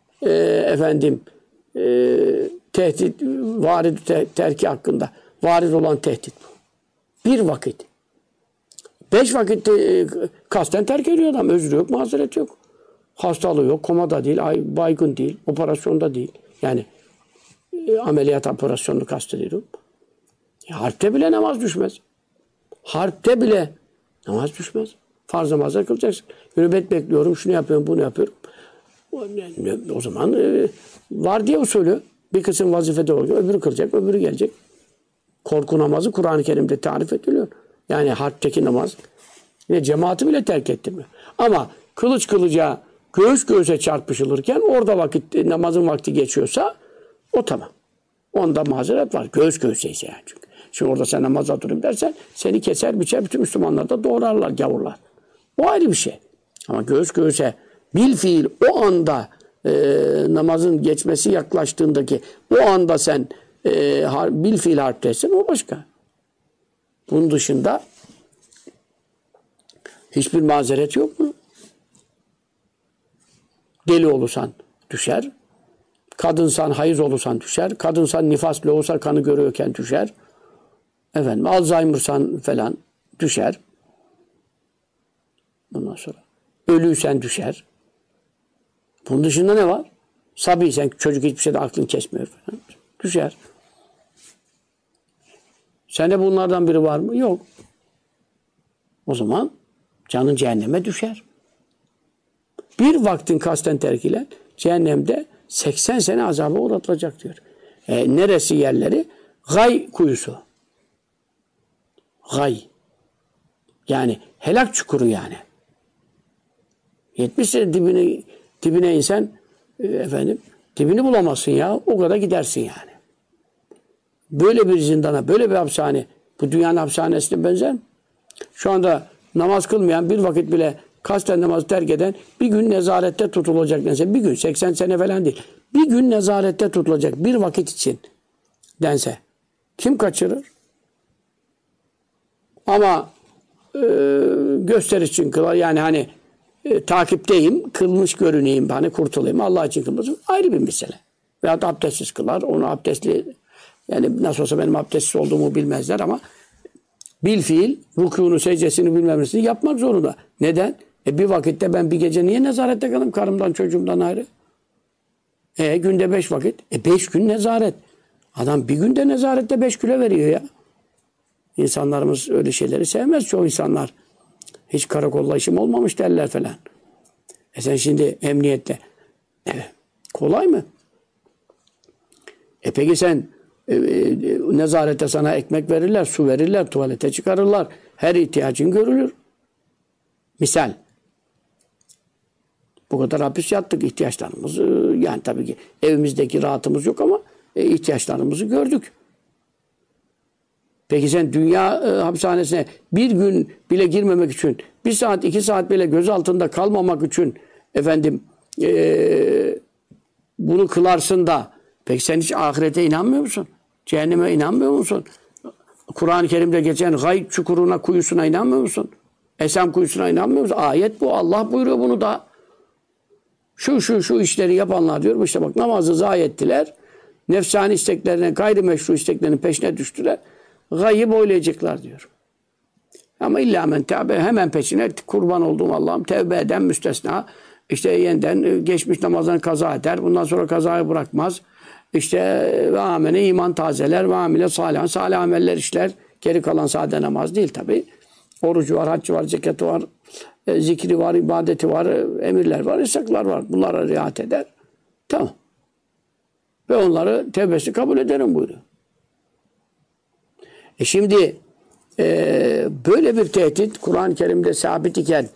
tehdit, varid terki hakkında varid olan tehdit bu. Bir vakit. 5 vakit kasten terk ediyor adam. Özrü yok, mazeret yok. Hastalığı yok, komada değil, baygın değil, operasyonda değil. Yani ameliyat operasyonunu kastediyorum. Harpte bile namaz düşmez. Harpte bile namaz düşmez. Farz namazı kılacaksın. Nöbet bekliyorum, şunu yapıyorum, bunu yapıyorum. O zaman vardiya usulü bir kısım vazifede oluyor, öbürü kılacak, öbürü gelecek. Korku namazı Kur'an-ı Kerim'de tarif ediliyor. Yani harpteki namaz. Yine cemaati bile terk ettirmiyor. Ama kılıç kılıca göğüs göğüse çarpışılırken orada namazın vakti geçiyorsa o tamam. Onda mazeret var. Göğüs göğüseyse yani çünkü. Şimdi orada sen namaza durayım dersen seni keser biçer bütün Müslümanlar da doğrarlar gavurlar. O ayrı bir şey. Ama göğüs göğüse bil fiil o anda namazın geçmesi yaklaştığındaki o anda sen bil fiil harptesin o başka. Bunun dışında hiçbir mazeret yok mu? Deli olursan düşer. Kadınsan hayız olursan düşer. Kadınsan nifaslı olursa kanı görüyorken düşer. Alzheimer'san falan düşer. Ondan sonra ölüysen düşer. Bunun dışında ne var? Sabiysen çocuk hiçbir şeyde aklını kesmiyor falan. Düşer. Sende bunlardan biri var mı? Yok. O zaman canın cehenneme düşer. Bir vaktin kasten terk ile cehennemde 80 sene azaba uğratılacak diyor. Neresi yerleri? Gay kuyusu. Gay. Yani helak çukuru yani. 70 sene dibine insan dibini bulamazsın ya. O kadar gidersin yani. Böyle bir zindana, böyle bir hapishane bu dünyanın hapishanesine benzer mi? Şu anda namaz kılmayan bir vakit bile kasten namazı terk eden bir gün nezarette tutulacak. Dense, bir gün 80 sene falan değil. Bir gün nezarette tutulacak bir vakit için dense. Kim kaçırır? Ama gösteriş için kılar. Yani takipteyim, kılmış görüneyim, kurtulayım. Allah için kılmasın. Ayrı bir mesele. Veyahut abdestsiz kılar. Onu abdestli yani nasıl olsa benim abdestsiz olduğumu bilmezler ama bil fiil rükûnu secdesini bilmemesini yapmak zorunda. Neden? Bir vakitte ben bir gece niye nezarette kalayım karımdan çocuğumdan ayrı? Günde 5 vakit. 5 gün nezaret. Adam bir günde nezarette 5 kilo veriyor ya. İnsanlarımız öyle şeyleri sevmez çoğu insanlar. Hiç karakolla işim olmamış derler falan. Sen şimdi emniyette. Kolay mı? Peki sen nezarete sana ekmek verirler, su verirler, tuvalete çıkarırlar. Her ihtiyacın görülür. Misal. Bu kadar hapis yattık ihtiyaçlarımızı. Yani tabii ki evimizdeki rahatımız yok ama ihtiyaçlarımızı gördük. Peki sen dünya hapishanesine bir gün bile girmemek için, 1 saat 2 saat bile göz altında kalmamak için efendim bunu kılarsın da peki sen hiç ahirete inanmıyor musun? Cehenneme inanmıyor musun? Kur'an-ı Kerim'de geçen gayb çukuruna, kuyusuna inanmıyor musun? Esem kuyusuna inanmıyor musun? Ayet bu. Allah buyuruyor bunu da. Şu işleri yapanlar diyor. İşte bak namazı zayi ettiler. Nefsani isteklerine, gayrimeşru isteklerinin peşine düştüler. Gayı boylayacaklar diyor. Ama illa men tevbe, hemen peşine kurban olduğum Allah'ım tevbe eden müstesna. İşte yeniden geçmiş namazlarını kaza eder. Bundan sonra kazayı bırakmaz. İşte ve amene iman tazeler ve amile salih ameller işler. Geri kalan sade namaz değil tabi. Orucu var, haccı var, zekatı var, zikri var, ibadeti var, emirler var, yasaklar var. Bunlara riayet eder. Tamam. Ve onları tevbesi kabul ederim buyuruyor. Şimdi böyle bir tehdit Kur'an-ı Kerim'de sabit iken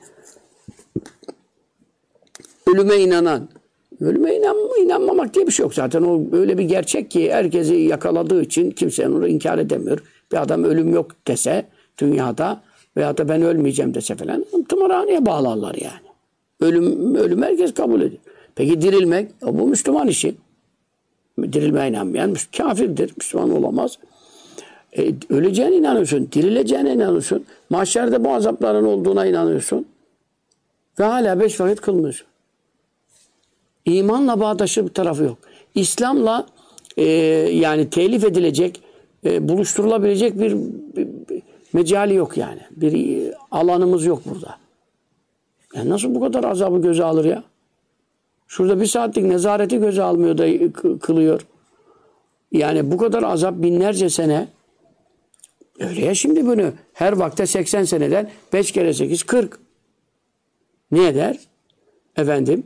ölüme inanmamak diye bir şey yok zaten. O öyle bir gerçek ki herkesi yakaladığı için kimse onu inkar edemiyor. Bir adam ölüm yok dese dünyada veya da ben ölmeyeceğim dese falan tımarhaneye bağlarlar yani. Ölüm herkes kabul ediyor. Peki dirilmek bu Müslüman işi. Dirilmeye inanmayan kafirdir. Müslüman olamaz. Öleceğine inanıyorsun. Dirileceğine inanıyorsun. Mahşerde bu azapların olduğuna inanıyorsun. Ve hala 5 vakit kılmıyorsun. İmanla bağdaşır bir tarafı yok. İslam'la yani telif edilecek, buluşturulabilecek bir mecali yok yani. Bir alanımız yok burada. Yani nasıl bu kadar azabı göze alır ya? Şurada 1 saatlik nezareti göze almıyor da kılıyor. Yani bu kadar azap binlerce sene. Öyle ya şimdi bunu. Her vakte 80 seneden 5 kere 8 40. Ne eder? Efendim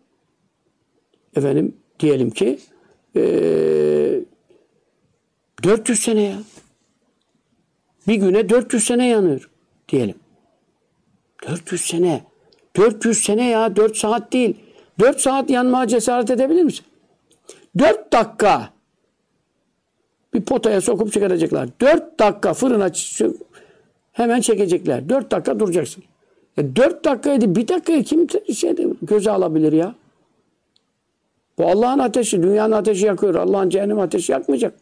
diyelim ki 400 sene ya. Bir güne 400 sene yanıyor diyelim. 400 sene. 400 sene ya. 4 saat değil. 4 saat yanmaya cesaret edebilir misin? 4 dakika bir potaya sokup çıkaracaklar. 4 dakika fırına hemen çekecekler. 4 dakika duracaksın. 4 dakikaydı. 1 dakikaya kim göze alabilir ya? Bu Allah'ın ateşi. Dünyanın ateşi yakıyor. Allah'ın cehennem ateşi yakmayacak.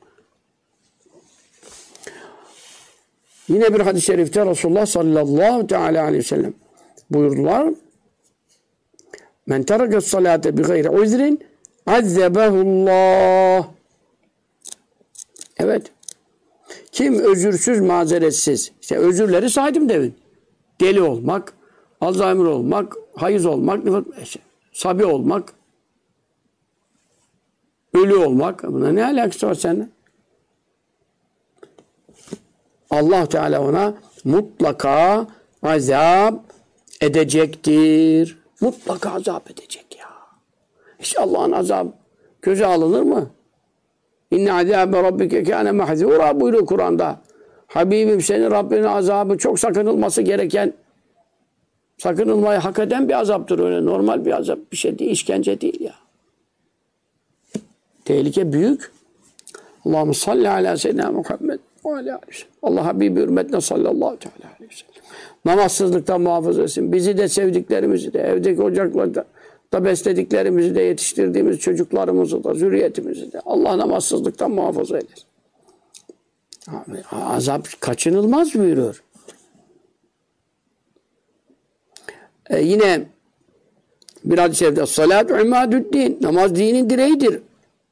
Yine bir hadis-i şerifte Resulullah sallallahu teala aleyhi ve sellem buyurdular. Men tereke salate bi gayri uzrin azzebehullah. Evet. Kim özürsüz, mazeretsiz. İşte özürleri saydım demin. Deli olmak, Alzheimer olmak, hayız olmak, sabi olmak, ölü olmak. Buna ne alakası var seninle? Allah Teala ona mutlaka azap edecektir. Mutlaka azap edecek ya. Hiç Allah'ın azabı göze alınır mı? İnne azâbe rabbike kâne mahzûrâ buyuruyor Kur'an'da. Habibim senin Rabbinin azabı çok sakınılması gereken, sakınılmayı hak eden bir azaptır. Öyle normal bir azap bir şey değil, işkence değil ya. Tehlike büyük. Allahümme salli ala seyyidina Muhammed ve alâ Allah Habibi hürmetine sallallahu aleyhi ve sellem. Namazsızlıktan muhafaza etsin. Bizi de sevdiklerimizi de, evdeki ocaklarda da beslediklerimizi de, yetiştirdiğimiz çocuklarımızı da, zürriyetimizi de Allah namazsızlıktan muhafaza eder. Azap kaçınılmaz buyuruyor. Yine bir hadis-i şerifte salatu imadü'd-din. Namaz dinin direğidir.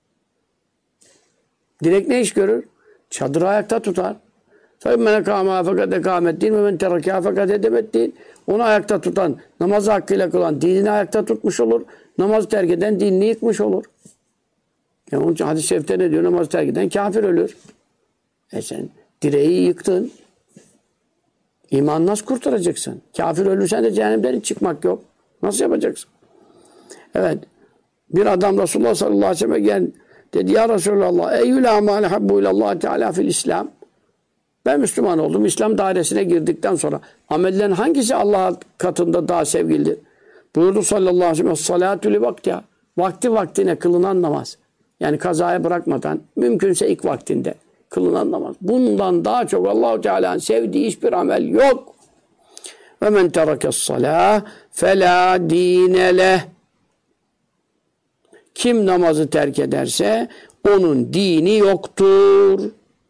Direk ne iş görür? Çadırı ayakta tutar. فَاِمَّنَ كَامَا فَقَدْ اَكَامَتْ دِينَ وَمَنْ تَرَكَا فَقَدْ اَدَبَتْ din. Onu ayakta tutan, namazı hakkıyla kılan, dinini ayakta tutmuş olur. Namazı terk eden dinini yıkmış olur. Yani onun için hadis-i şerifte ne diyor? Namazı terk eden kafir ölür. Sen direği yıktın. İmanı nasıl kurtaracaksın? Kafir ölürsen de cehennemden hiç çıkmak yok. Nasıl yapacaksın? Evet. Bir adam Resulullah sallallahu aleyhi ve sellem'e geldi. Dedi ya Resulallah eyyül amâle habbu ilallah teâlâ fil İslam. Ben Müslüman oldum. İslam dairesine girdikten sonra amellerin hangisi Allah katında daha sevgilidir? Buyurdu sallallahu aleyhi ve sellem salâtü li vaktiha. Vakti vaktine kılınan namaz. Yani kazaya bırakmadan mümkünse ilk vaktinde. kılınan namaz. Bundan daha çok Allah-u Teala'nın sevdiği hiçbir amel yok. Ve men terakes-salâh felâ dîne leh. Kim namazı terk ederse onun dini yoktur.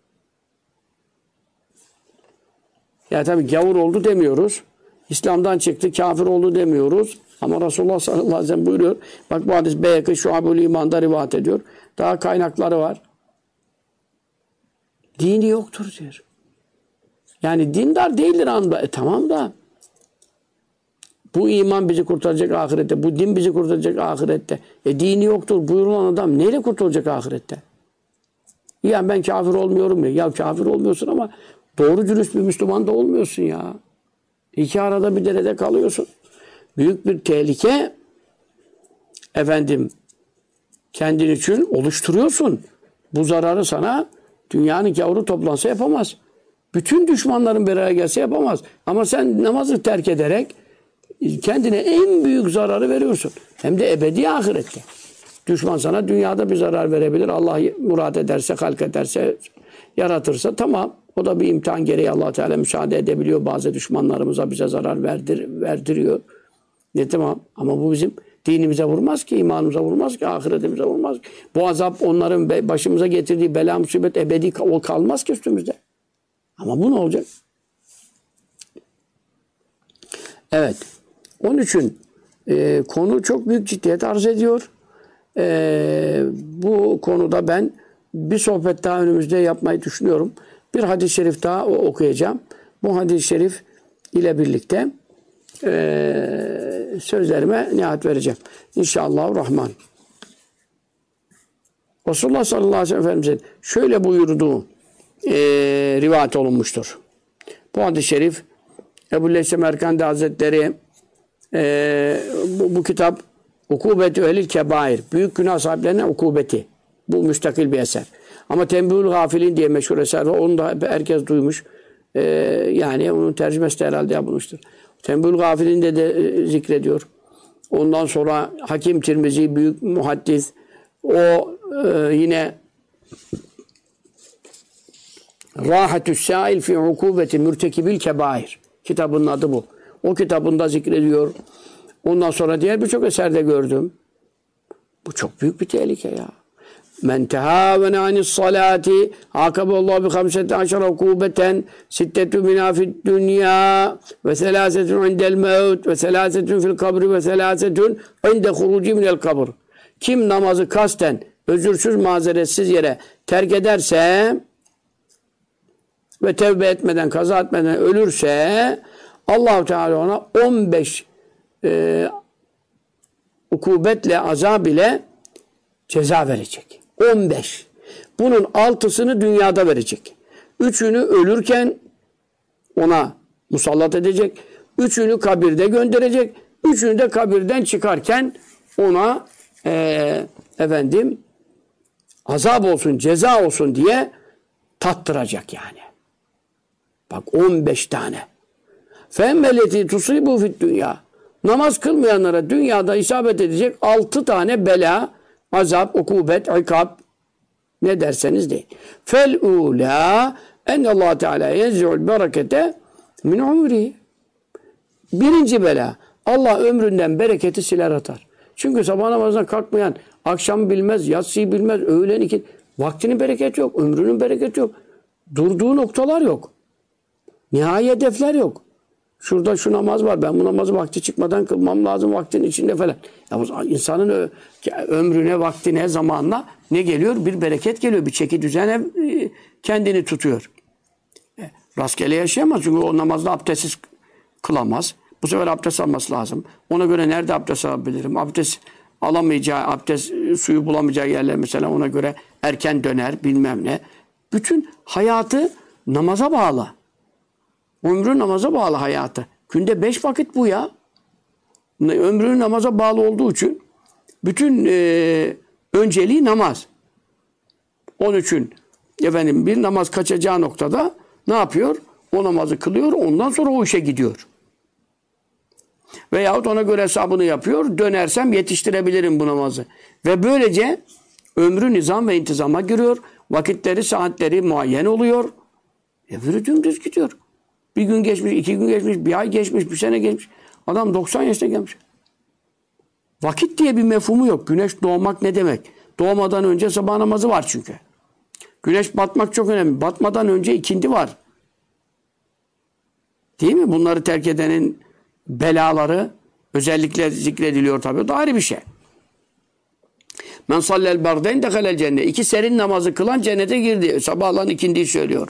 Ya tabi gavur oldu demiyoruz. İslam'dan çıktı, kafir oldu demiyoruz. Ama Resulullah sallallahu aleyhi ve sellem buyuruyor. Bak bu hadis Beyhekî Şuab-ül İman'da rivayet ediyor. Daha kaynakları var. Dini yoktur diyor. Yani dindar değildir anda. Tamam da bu iman bizi kurtaracak ahirette. Bu din bizi kurtaracak ahirette. Dini yoktur buyurulan adam neyle kurtulacak ahirette? Yani ben kafir olmuyorum ya. Ya kafir olmuyorsun ama doğru dürüst bir Müslüman da olmuyorsun ya. İki arada bir derede kalıyorsun. Büyük bir tehlike kendin için oluşturuyorsun. Bu zararı sana dünyanın gavuru toplansa yapamaz. Bütün düşmanların bir araya gelse yapamaz. Ama sen namazı terk ederek kendine en büyük zararı veriyorsun. Hem de ebedi ahirette. Düşman sana dünyada bir zarar verebilir. Allah murad ederse, halk ederse, yaratırsa tamam. O da bir imtihan gereği Allah Teala müsaade edebiliyor. Bazı düşmanlarımıza bize zarar verdiriyor. Ne tamam. Ama bu bizim dinimize vurmaz ki, imanımıza vurmaz ki, ahiretimize vurmaz ki. Bu azap onların başımıza getirdiği bela musibet ebedi kalmaz ki üstümüzde. Ama bu ne olacak? Evet. Onun için konu çok büyük ciddiyet arz ediyor. Bu konuda ben bir sohbet daha önümüzde yapmayı düşünüyorum. Bir hadis-i şerif daha okuyacağım. Bu hadis-i şerif ile birlikte sözlerime nihayet vereceğim. İnşallahurrahman. Resulullah sallallahu aleyhi ve sellem Efendimiz'in şöyle buyurduğu rivayet olunmuştur. Bu hadis-i şerif Ebu Leyth Semerkandi Hazretleri bu kitap Ukubetü Ehlil Kebair. Büyük günah sahiplerine ukubeti. Bu müstakil bir eser. Ama Tembihül Gafilin diye meşhur eser var. Onu da herkes duymuş. Yani onun tercümesi de herhalde yapılmıştır. Tembihül Gafilin de zikrediyor. Ondan sonra Hakim Tirmizi büyük muhaddis. O yine Rahatü's Sâil fi ukubeti mürtekibil kebair. Kitabının adı bu. O kitabında zikrediyor. Ondan sonra diğer birçok eserde gördüm. Bu çok büyük bir tehlike ya. Men tehâvene anis salâti akaballahu bi 15 ukubeten sittetü minâ fid dünya ve selâsetün indel mevt ve selâsetün fil kabri ve selâsetün inde huruci minel kabr. Kim namazı kasten özürsüz mazeretsiz yere terk ederse ve tevbe etmeden, kaza etmeden ölürse Allah-u Teala ona 15 ukubetle, azab ile ceza verecek. 15. Bunun 6'sını dünyada verecek. 3'ünü ölürken ona musallat edecek. 3'ünü kabirde gönderecek. 3'ünü de kabirden çıkarken ona azap olsun, ceza olsun diye tattıracak yani. Bak 15 tane. Femmelleti tusibu fid dünya. Namaz kılmayanlara dünyada isabet edecek 6 tane bela, azap, ukubet, ikab ne derseniz deyin. Fel-ûlâ ennallâhu teâlâ yenzi'ul berekete min umri. Birinci bela. Allah ömründen bereketi siler atar. Çünkü sabah namazına kalkmayan, akşam bilmez, yatsıyı bilmez, öğlen iki, vaktinin bereketi yok, ömrünün bereketi yok. Durduğu noktalar yok. Nihai hedefler yok. Şurada şu namaz var. Ben bu namazı vakti çıkmadan kılmam lazım vaktinin içinde falan. Ya insanın ömrüne, vaktine, zamanına ne geliyor? Bir bereket geliyor. Bir çeki düzene kendini tutuyor. Rastgele yaşayamaz. Çünkü o namazda abdestsiz kılamaz. Bu sefer abdest alması lazım. Ona göre nerede abdest alabilirim? Abdest alamayacağı, abdest suyu bulamayacağı yerler mesela ona göre erken döner bilmem ne. Bütün hayatı namaza bağlı. Ömrü namaza bağlı hayatı. Günde 5 vakit bu ya. Ömrü namaza bağlı olduğu için bütün önceliği namaz. Onun için bir namaz kaçacağı noktada ne yapıyor? O namazı kılıyor, ondan sonra o işe gidiyor. Veyahut ona göre hesabını yapıyor. Dönersem yetiştirebilirim bu namazı. Ve böylece ömrü nizam ve intizama giriyor. Vakitleri, saatleri muayyen oluyor. Öbürü dümdüz gidiyor. Bir gün geçmiş, 2 gün geçmiş, bir ay geçmiş, bir sene geçmiş. Adam 90 yaşına gelmiş. Vakit diye bir mefhumu yok. Güneş doğmak ne demek? Doğmadan önce sabah namazı var çünkü. Güneş batmak çok önemli. Batmadan önce ikindi var. Değil mi? Bunları terk edenin belaları özellikle zikrediliyor tabii. O da ayrı bir şey. Men sallel berdeyn dehalel cennet. 2 serin namazı kılan cennete girdi. Sabahlan ikindiyi söylüyor.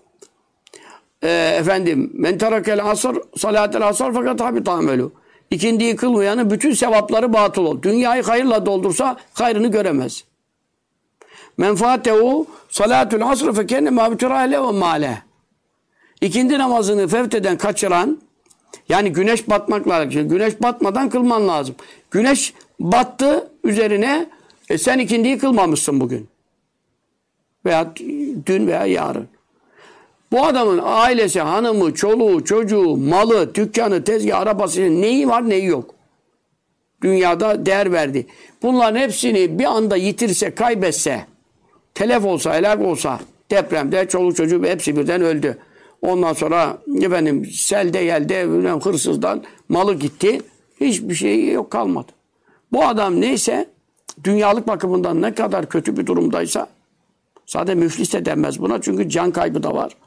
Men terakel asr salatel asr fakat habit amelu. İkindiyi kılmayanın bütün sevapları batıl olur. Dünyayı hayırla doldursa hayrını göremez. Men fatehu salatul asr fekenne mabtura ele ve male. İkindi namazını fevteden kaçıran, yani güneş batmakla, güneş batmadan kılman lazım. Güneş battı üzerine, sen ikindiyi kılmamışsın bugün. Veya dün veya yarın. Bu adamın ailesi, hanımı, çoluğu, çocuğu, malı, dükkanı, tezgahı, arabası, neyi var neyi yok. Dünyada değer verdi. Bunların hepsini bir anda yitirse, kaybetse, telef olsa, helak olsa, depremde çoluk çocuğu hepsi birden öldü. Ondan sonra selde yelde hırsızdan malı gitti. Hiçbir şey yok, kalmadı. Bu adam neyse, dünyalık bakımından ne kadar kötü bir durumdaysa, sadece müflis de denmez buna çünkü can kaybı da var.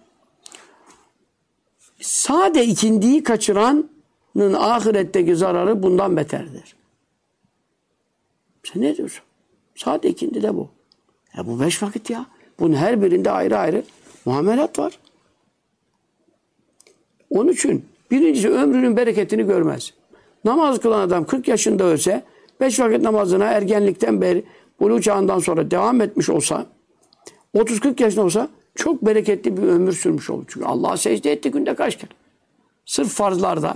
Sade ikindiyi kaçıranın ahiretteki zararı bundan beterdir. Sen ne diyorsun? Sade ikindi de bu. Ya bu 5 vakit ya. Bunun her birinde ayrı ayrı muamelat var. Onun için birincisi ömrünün bereketini görmez. Namaz kılan adam 40 yaşında ölse 5 vakit namazına ergenlikten beri buluğ çağından sonra devam etmiş olsa 30-40 yaşında olsa çok bereketli bir ömür sürmüş olur. Çünkü Allah'a secde etti günde kaç kere? Sırf farzlarda.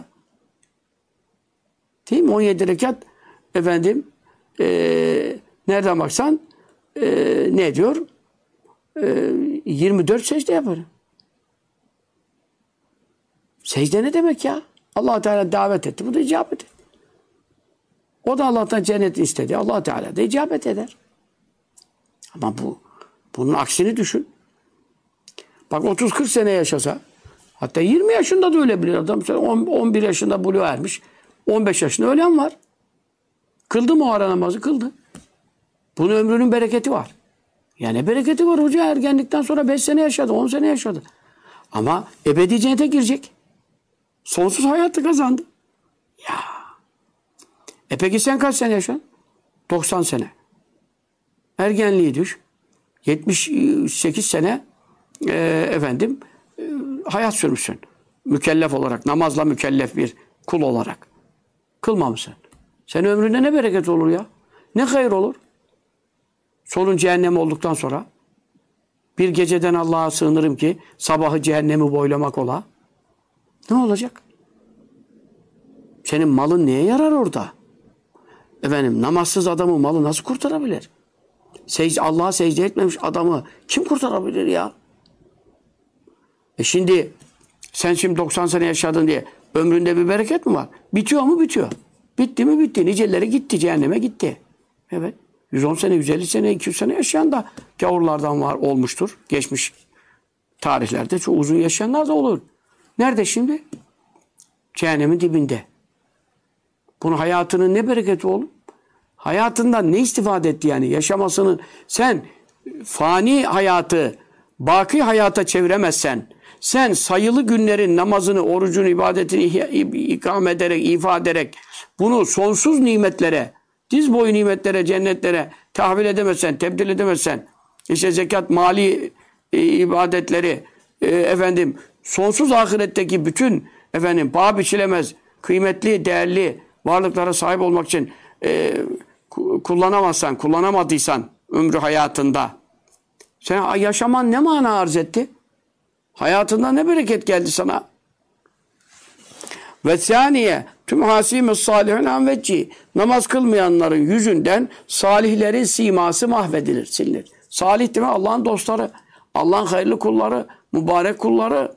Değil mi? 17 rekat nereden baksan ne diyor? 24 secde yapar. Secde ne demek ya? Allah Teala davet etti. Bu da icabet etti. O da Allah'tan cennet istedi. Allah Teala da icabet eder. Ama bunun aksini düşün. Bak 30-40 sene yaşasa, hatta 20 yaşında da ölebilir adam. 11 yaşında buluğa ermiş. 15 yaşında ölen var. Kıldı mı o ara namazı? Kıldı. Bunun ömrünün bereketi var. Yani bereketi var hoca, ergenlikten sonra 5 sene yaşadı, 10 sene yaşadı. Ama ebedi cennete girecek. Sonsuz hayatı kazandı. Ya. Peki sen kaç sene yaşadın? 90 sene. Ergenliği düş. 78 sene hayat sürmüşsün. Mükellef olarak, namazla mükellef bir kul olarak. Kılmamışsın. Senin ömründe ne bereket olur ya? Ne hayır olur? Sonun cehennem olduktan sonra bir geceden Allah'a sığınırım ki sabahı cehennemi boylamak ola. Ne olacak? Senin malın neye yarar orada? Namazsız adamı malı nasıl kurtarabilir? Allah'a secde etmemiş adamı kim kurtarabilir ya? Şimdi sen 90 sene yaşadın diye ömründe bir bereket mi var? Bitiyor mu? Bitiyor. Bitti mi? Bitti. Niceleri gitti. Cehenneme gitti. Evet. 110 sene, 150 sene, 200 sene yaşayan da gavurlardan olmuştur. Geçmiş tarihlerde çok uzun yaşayanlar da olur. Nerede şimdi? Cehennemin dibinde. Bunun hayatının ne bereketi oğlum? Hayatından ne istifade etti yani? Yaşamasının, sen fani hayatı baki hayata çeviremezsen, sen sayılı günlerin namazını, orucunu, ibadetini ikame ederek, ifade ederek bunu sonsuz nimetlere, diz boyu nimetlere, cennetlere tahvil edemezsen, tebdil edemezsen, zekat, mali ibadetleri, sonsuz ahiretteki bütün paha biçilemez, kıymetli, değerli varlıklara sahip olmak için kullanamadıysan ömrü hayatında, sen yaşaman ne mana arz etti? Hayatında ne bereket geldi sana? Ve saniye tüm hasîmü's sâlihûn an vecci. Namaz kılmayanların yüzünden salihlerin siması mahvedilir, silinir. Salih demek Allah'ın dostları, Allah'ın hayırlı kulları, mübarek kulları.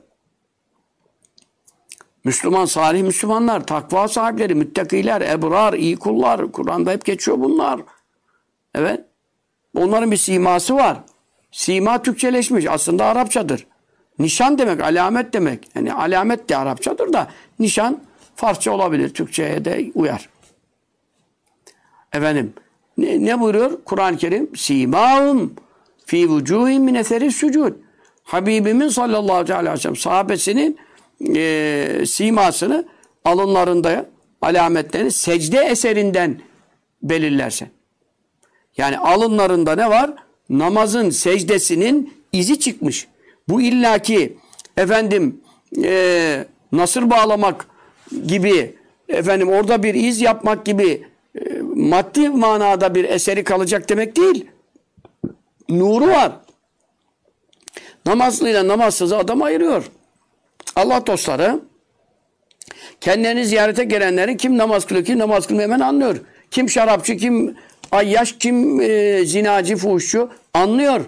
Müslüman, salih Müslümanlar, takva sahipleri, müttakiler, ebrar, iyi kullar. Kur'an'da hep geçiyor bunlar. Evet. Onların bir siması var. Sima Türkçeleşmiş. Aslında Arapçadır. Nişan demek, alamet demek. Yani alamet de Arapçadır da nişan Farsça olabilir. Türkçe'ye de uyar. Efendim ne buyuruyor Kur'an-ı Kerim? Simâhum fî vücûhim min eseri sucud. Habibimin sallallahu aleyhi ve sellem sahabesinin simasını alınlarında alametlerini secde eserinden belirlersen. Yani alınlarında ne var? Namazın secdesinin izi çıkmış. Bu illaki efendim nasır bağlamak gibi efendim orada bir iz yapmak gibi maddi manada bir eseri kalacak demek değil. Nuru var. Namazlıyla namazsızı adam ayırıyor. Allah dostları kendilerini ziyarete gelenlerin kim namaz kılıyor, kim namaz kılmıyor hemen anlıyor. Kim şarapçı, kim ayyaş, kim zinacı, fuhuşçu anlıyor.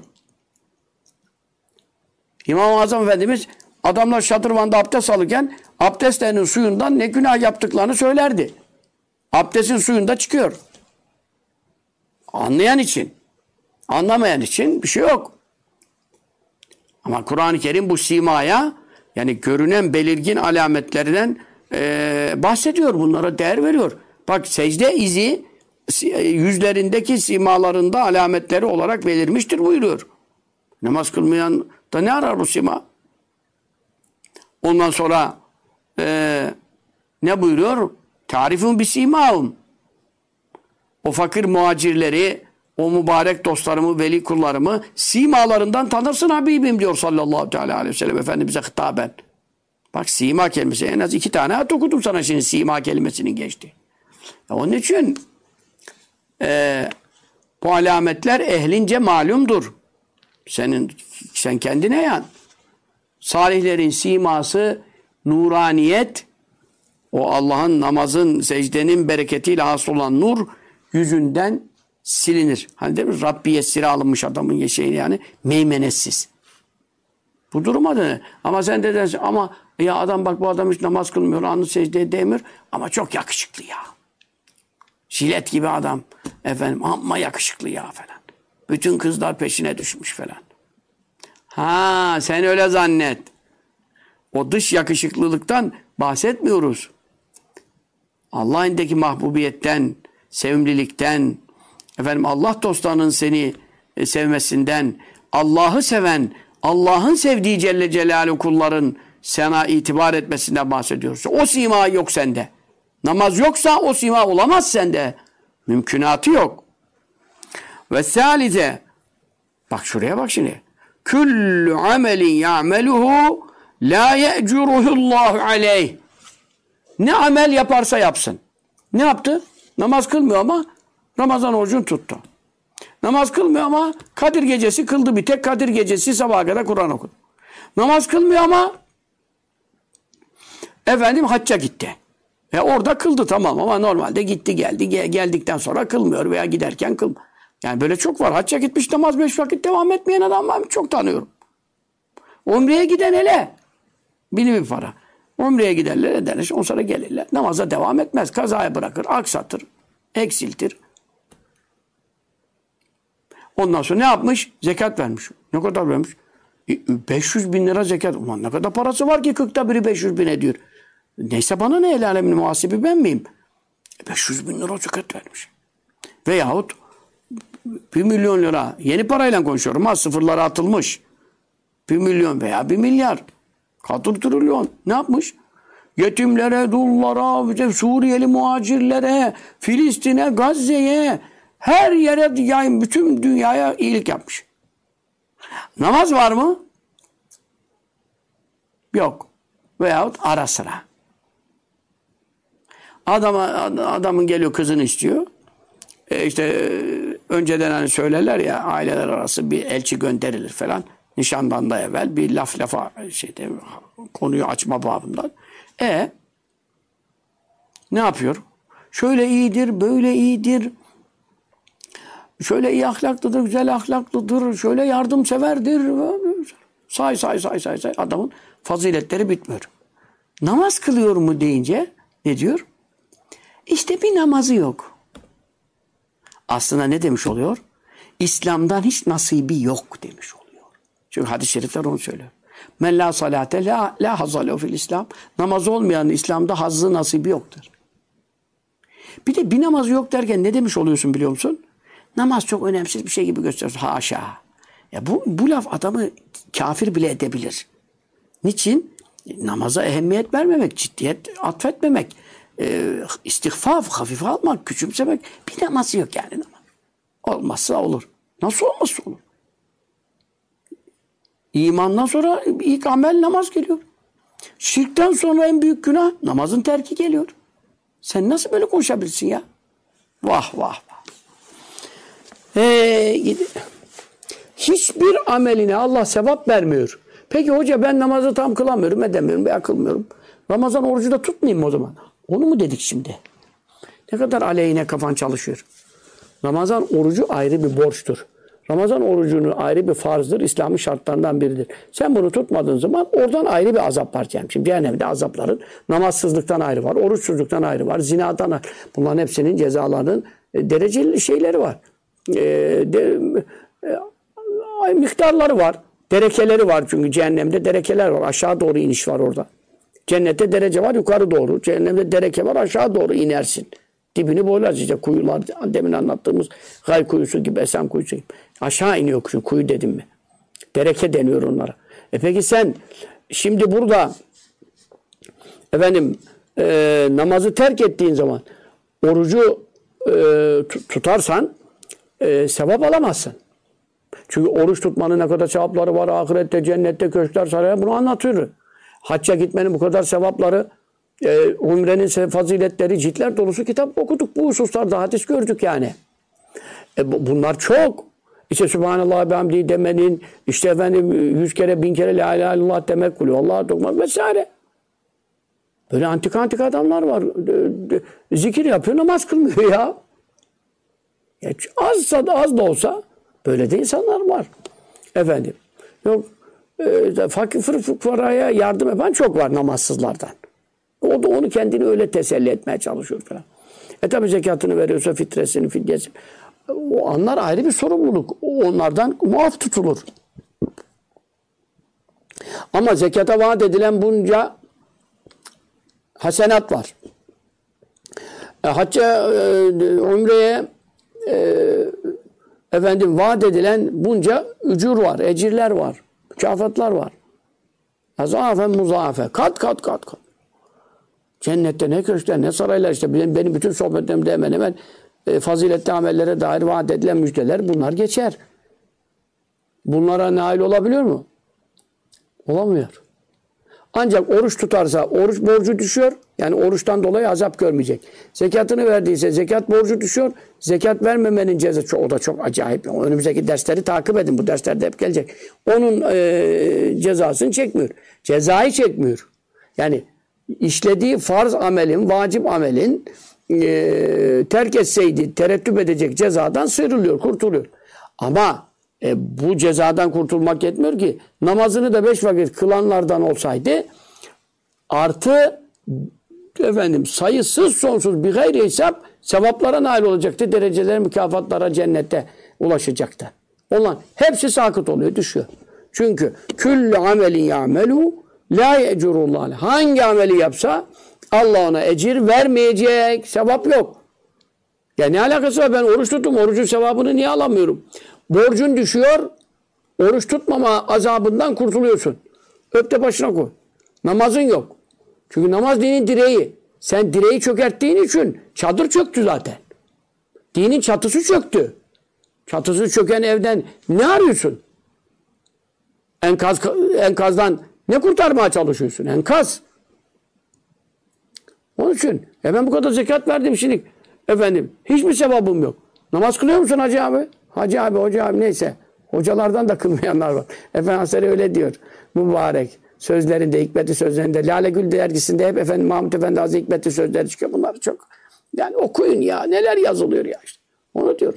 İmam-ı Azam Efendimiz adamlar şadırvanda abdest alırken abdestlerinin suyundan ne günah yaptıklarını söylerdi. Abdestin suyunda çıkıyor. Anlayan için. Anlamayan için bir şey yok. Ama Kur'an-ı Kerim bu simaya yani görünen belirgin alametlerinden bahsediyor. Bunlara değer veriyor. Bak secde izi yüzlerindeki simalarında alametleri olarak belirmiştir buyuruyor. Namaz kılmayan da ne arar bu sima? Ondan sonra ne buyuruyor? Tarifun bi simahum. O fakir muhacirleri, o mübarek dostlarımı, veli kullarımı simalarından tanırsın Habibim diyor sallallahu aleyhi ve sellem Efendimiz'e hitaben. Bak sima kelimesi en az 2 tane ayet okudum sana şimdi sima kelimesinin geçti. Onun için bu alametler ehlince malumdur. Sen kendine yan. Salihlerin siması nuraniyet, o Allah'ın namazın, secdenin bereketiyle hasıl olan nur yüzünden silinir. Hani değil mi? Rabbi yessire alınmış adamın şeyini yani meymenetsiz. Bu duruma dönüyor. Ama sen de dersin ama ya adam bak bu adam hiç namaz kılmıyor, alnı secdeye değmiyor ama çok yakışıklı ya. Jilet gibi adam. Efendim amma yakışıklı ya falan. Bütün kızlar peşine düşmüş falan. Ha sen öyle zannet. O dış yakışıklılıktan bahsetmiyoruz. Allah'ın indeki mahbubiyetten, sevimlilikten, efendim Allah dostlarının seni sevmesinden, Allah'ı seven, Allah'ın sevdiği Celle Celaluhu kulların sana itibar etmesinden bahsediyoruz. O sima yok sende. Namaz yoksa o sima olamaz sende. Mümkünatı yok. Ve salize bak şuraya bak şimdi. Kullu amelin ya'meluhu la ye'curuhullahu aleyh. Ne amel yaparsa yapsın. Ne yaptı? Namaz kılmıyor ama Ramazan orucunu tuttu. Namaz kılmıyor ama Kadir gecesi kıldı. Bir tek Kadir gecesi sabaha kadar Kur'an okudu. Namaz kılmıyor ama efendim hacca gitti. Orada kıldı tamam ama normalde gitti geldi. Geldikten sonra kılmıyor veya giderken kılmıyor. Yani böyle çok var. Hacca gitmiş namaz 5 vakit devam etmeyen adam var. Çok tanıyorum. Umre'ye giden hele. Bir para. Umre'ye giderler ederler. Ondan sonra gelirler. Namaza devam etmez. Kazaya bırakır. Aksatır. Eksiltir. Ondan sonra ne yapmış? Zekat vermiş. Ne kadar vermiş? 500 bin lira zekat. Ulan ne kadar parası var ki 40'ta biri 500 bin ediyor. Neyse bana ne el alemin muhasibi ben miyim? 500 bin lira zekat vermiş. Veyahut 1 milyon lira. Yeni parayla konuşuyorum ha. Sıfırlara atılmış. 1 milyon veya 1 milyar. Katır trilyon. Ne yapmış? Yetimlere, dullara, Suriyeli muhacirlere, Filistin'e, Gazze'ye, her yere yayın, bütün dünyaya iyilik yapmış. Namaz var mı? Yok. Veyahut ara sıra. Adamın geliyor kızını istiyor. İşte önceden hani söylerler ya aileler arası bir elçi gönderilir falan. Nişandan da evvel bir lafa konuyu açma babından. Ne yapıyor? Şöyle iyidir, böyle iyidir. Şöyle iyi ahlaklıdır, güzel ahlaklıdır. Şöyle yardımseverdir. Say. Adamın faziletleri bitmiyor. Namaz kılıyor mu deyince ne diyor? İşte bir namazı yok. Aslında ne demiş oluyor? İslam'dan hiç nasibi yok demiş oluyor. Çünkü hadis-i şerifler onu söylüyor. Men la salate la hazalehu fil İslam. Namaz olmayan İslam'da hazzı nasibi yoktur. Bir de bir namazı yok derken ne demiş oluyorsun biliyor musun? Namaz çok önemsiz bir şey gibi gösteriyorsun. Haşa. Ya bu laf adamı kafir bile edebilir. Niçin? Namaza ehemmiyet vermemek, ciddiyet atfetmemek, istihfaf, hafife almak, küçümsemek. Bir namazı yok yani namaz. Olmazsa olur. Nasıl olmazsa olur? İmandan sonra ilk amel namaz geliyor. Şirkten sonra en büyük günah namazın terki geliyor. Sen nasıl böyle konuşabilirsin ya? Vah vah vah. Hiçbir ameline Allah sevap vermiyor. Peki hoca ben namazı tam kılamıyorum, edemiyorum veya kılmıyorum. Ramazan orucu da tutmayayım mı o zaman? Onu mu dedik şimdi? Ne kadar aleyhine kafan çalışıyor. Ramazan orucu ayrı bir borçtur. Ramazan orucunu ayrı bir farzdır. İslam'ın şartlarından biridir. Sen bunu tutmadığın zaman oradan ayrı bir azap var. Şimdi cehennemde azapların namazsızlıktan ayrı var. Oruçsuzluktan ayrı var. Zinadan ayrı. Bunların hepsinin cezalarının dereceli şeyleri var. Miktarları var. Derekeleri var çünkü cehennemde derekeler var. Aşağı doğru iniş var orada. Cennette derece var yukarı doğru. Cehennemde dereke var aşağı doğru inersin. Dibini boylarız işte kuyular. Demin anlattığımız gay kuyusu gibi, esen kuyusu gibi. Aşağı iniyor kuyu dedim mi? Dereke deniyor onlara. Peki sen şimdi burada namazı terk ettiğin zaman orucu tutarsan sevap alamazsın. Çünkü oruç tutmanın ne kadar sevapları var. Ahirette, cennette, köşkler, saraylar bunu anlatıyor. Hacca gitmenin bu kadar sevapları, umrenin faziletleri, ciltler dolusu kitap okuduk. Bu hususlarda hadis gördük yani. Bunlar çok. İşte Sübhanallah ve hamdi demenin, işte 100 kere 1000 kere la ilahe illallah demek, kulü Allah'a dokmak vesaire. Böyle antik adamlar var. Zikir yapıyor, namaz kılmıyor ya. Az da olsa böyle de insanlar var. Yok fakir fukaraya yardım yapan çok var namazsızlardan. O da onu kendini öyle teselli etmeye çalışıyor falan. Tabi zekatını veriyorsa fitresini, fidyesini. O anlar ayrı bir sorumluluk. Onlardan muaf tutulur. Ama zekata vaat edilen bunca hasenat var. Hacca, umreye vaat edilen bunca ücur var, ecirler var, mükafatlar var. Azafen muzafe. Kat. Cennette ne köşkler, ne saraylar işte. Benim bütün sohbetlerimde hemen faziletli amellere dair vaat edilen müjdeler bunlar geçer. Bunlara nail olabiliyor mu? Olamıyor. Ancak oruç tutarsa oruç borcu düşüyor. Yani oruçtan dolayı azap görmeyecek. Zekatını verdiyse zekat borcu düşüyor. Zekat vermemenin cezası o da çok acayip. Önümüzdeki dersleri takip edin. Bu derslerde hep gelecek. Onun cezasını çekmiyor. Cezayı çekmiyor. Yani işlediği farz amelin, vacip amelin terk etseydi terettüp edecek cezadan sıyrılıyor, kurtuluyor. Ama bu cezadan kurtulmak yetmiyor ki. Namazını da 5 vakit kılanlardan olsaydı artı sayısız sonsuz bir gayri hesap sevaplara nail olacaktı. Dereceler, mükafatlara, cennete ulaşacaktı. Olan hepsi sakıt oluyor, düşüyor. Çünkü küllü amelin ya'melu la ye'curullah. Hangi ameli yapsa Allah ona ecir vermeyecek. Sevap yok. Ya ne alakası var? Ben oruç tuttum. Orucun sevabını niye alamıyorum? Borcun düşüyor. Oruç tutmama azabından kurtuluyorsun. Öp de başına koy. Namazın yok. Çünkü namaz dinin direği. Sen direği çökerttiğin için çadır çöktü zaten. Dinin çatısı çöktü. Çatısı çöken evden ne arıyorsun? Enkazdan ne kurtarmaya çalışıyorsun? Enkaz. Onun için ben bu kadar zekat verdim şimdi. Hiçbir sevabım yok. Namaz kılıyor musun Hacı abi? Hacı abi, hoca abi neyse. Hocalardan da kılmayanlar var. Efendimiz öyle diyor. Mübarek. Sözlerinde, hikmetli sözlerinde. Lale Gül dergisinde hep Mahmut Efendi Hazretleri hikmetli sözleri çıkıyor. Bunlar çok. Yani okuyun ya. Neler yazılıyor ya işte. Onu diyor.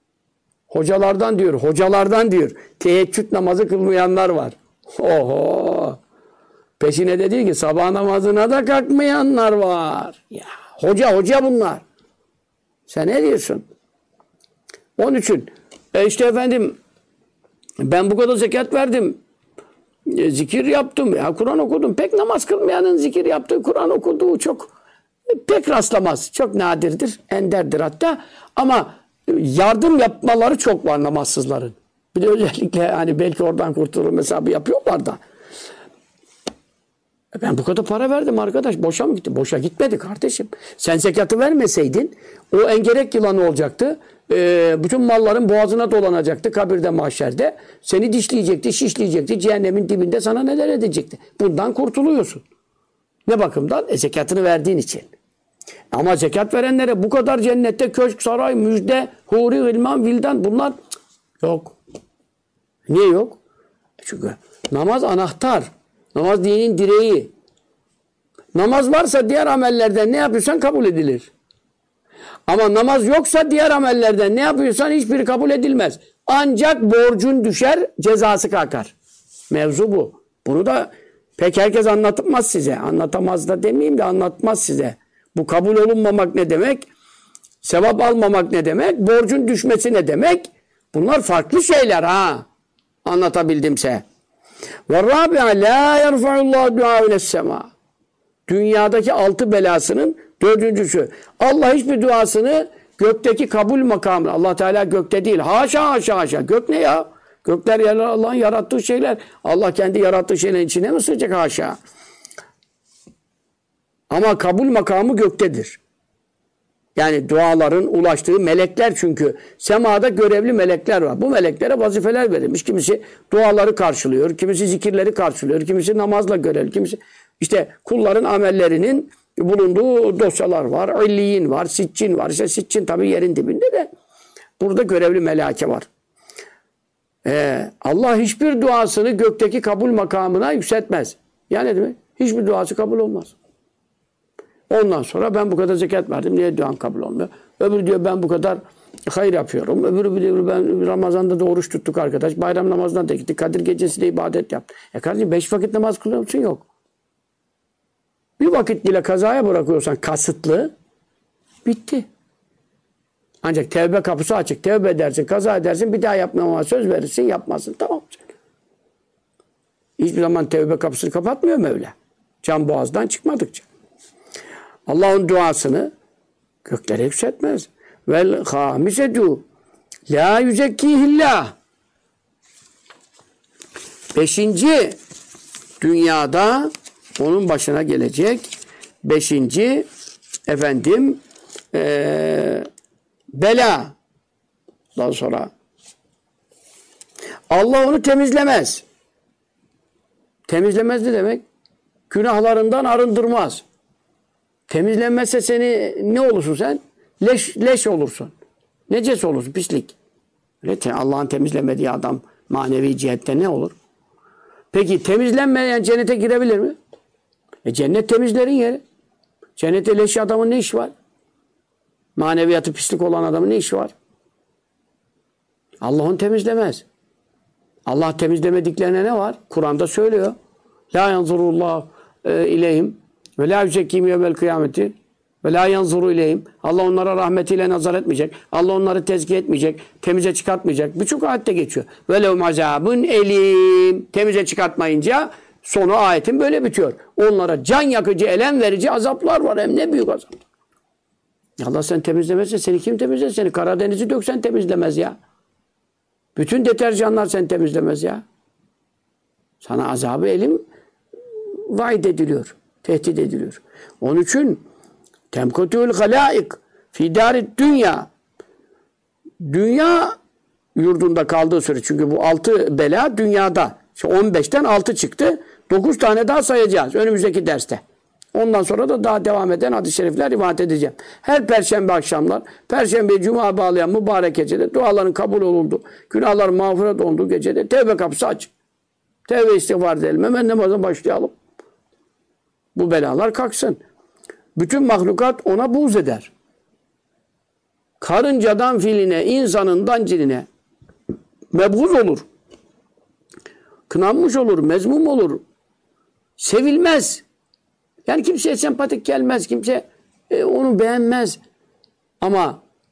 Hocalardan diyor. Teheccüd namazı kılmayanlar var. Oho. Peşine de diyor ki sabah namazına da kalkmayanlar var. Ya hoca bunlar. Sen ne diyorsun? Onun için İşte efendim ben bu kadar zekat verdim. Zikir yaptım. Ya Kur'an okudum. Pek namaz kılmayanın zikir yaptığı, Kur'an okuduğu çok pek rastlamaz. Çok nadirdir. Enderdir hatta. Ama yardım yapmaları çok var namazsızların. Bir de özellikle hani belki oradan kurtulur hesabı yapıyorlar da. Ben bu kadar para verdim arkadaş. Boşa mı gitti? Boşa gitmedi kardeşim. Sen zekatı vermeseydin o engerek yılanı olacaktı. Bütün malların boğazına dolanacaktı kabirde, mahşerde. Seni dişleyecekti, şişleyecekti. Cehennemin dibinde sana neler edecekti. Bundan kurtuluyorsun. Ne bakımdan? Zekatını verdiğin için. Ama zekat verenlere bu kadar cennette köşk, saray, müjde, huri, gılman, vildan bunlar yok. Niye yok? Çünkü namaz anahtar. Namaz dinin direği. Namaz varsa diğer amellerden ne yapıyorsan kabul edilir. Ama namaz yoksa diğer amellerden ne yapıyorsan hiçbiri kabul edilmez. Ancak borcun düşer, cezası kalkar. Mevzu bu. Bunu da pek herkes anlatmaz size. Anlatamaz da demeyeyim de anlatmaz size. Bu kabul olunmamak ne demek? Sevap almamak ne demek? Borcun düşmesi ne demek? Bunlar farklı şeyler ha. Anlatabildimse. Ve rabi'a la yerfa'ullahu du'a iles sema. Dünyadaki 6 belasının 4.'sü. Allah hiçbir duasını gökteki kabul makamı. Allah Teala gökte değil. Haşa haşa haşa. Gök ne ya? Gökler yerler Allah'ın yarattığı şeyler. Allah kendi yarattığı şeylerin içine mi sığacak? Haşa. Ama kabul makamı göktedir. Yani duaların ulaştığı melekler çünkü semada görevli melekler var. Bu meleklere vazifeler verilmiş. Kimisi duaları karşılıyor, kimisi zikirleri karşılıyor, kimisi namazla görevli, kimisi işte kulların amellerinin bulunduğu dosyalar var. İlliyin var, siccin var. İşte siccin tabii yerin dibinde de burada görevli meleke var. Allah hiçbir duasını gökteki kabul makamına yükseltmez. Yani değil mi? Hiçbir duası kabul olmaz. Ondan sonra ben bu kadar zekat verdim. Niye duan kabul olmuyor? Öbürü diyor ben bu kadar hayır yapıyorum. Öbürü diyor ben Ramazan'da da oruç tuttuk arkadaş. Bayram namazından da gittik. Kadir gecesi de ibadet yaptık. Kardeşim 5 vakit namaz kılıyor musun? Yok. Bir vakit bile kazaya bırakıyorsan kasıtlı bitti. Ancak tevbe kapısı açık. Tevbe edersin, kaza edersin. Bir daha yapmamaya söz verirsin, yapmazsın. Tamam. Hiçbir zaman tevbe kapısını kapatmıyor Mevla. Can boğazdan çıkmadıkça. Allah'ın duasını göklere yükseltmez. Vel hamisedu la yüzekkihillah. 5. dünyada onun başına gelecek 5. efendim bela. Daha sonra Allah onu temizlemez. Temizlemez ne demek? Günahlarından arındırmaz. Temizlenmezse seni ne olursun sen? Leş olursun. Neces olursun, pislik. Allah'ın temizlemediği adam manevi cihette ne olur? Peki temizlenmeyen cennete girebilir mi? Cennet temizlerin yeri. Cennette leş adamın ne işi var? Maneviyatı pislik olan adamın ne işi var? Allah onu temizlemez. Allah temizlemediklerine ne var? Kur'an'da söylüyor. La yanzurullah ileyhim ve la yüzekkihim yevmel kıyameti ve la yanzuru ileyhim. Allah onlara rahmetiyle nazar etmeyecek. Allah onları tezkiye etmeyecek. Temize çıkartmayacak. Birçok ayette geçiyor. Ve lehum azabun elim. Temize çıkartmayınca sonu ayetin böyle bitiyor. Onlara can yakıcı, elem verici azaplar var. Hem ne büyük azap. Allah sen temizlemezse seni kim temizler? Seni Karadeniz'i döksen temizlemez ya. Bütün deterjanlar seni temizlemez ya. Sana azabı elim vaid ediliyor. Tehdit ediliyor. Onun için temkutül halaik fidarit dünya. Dünya yurdunda kaldığı süre. Çünkü bu 6 bela dünyada. İşte 15'ten 6 çıktı. 9 tane daha sayacağız önümüzdeki derste. Ondan sonra da daha devam eden hadis-i şerifler rivayet edeceğim. Her perşembe akşamlar, perşembe cuma bağlayan mübarek gecede duaların kabul olundu. Günahların mağfiret olunduğu gecede tevbe kapısı açık. Tevbe istiğfar edelim. Hemen namaza başlayalım. Bu belalar kalksın. Bütün mahlukat ona buğz eder. Karıncadan filine, insanından cinine mebğuz olur. Kınanmış olur, mezmum olur. Sevilmez. Yani kimseye sempatik gelmez. Kimse onu beğenmez. Ama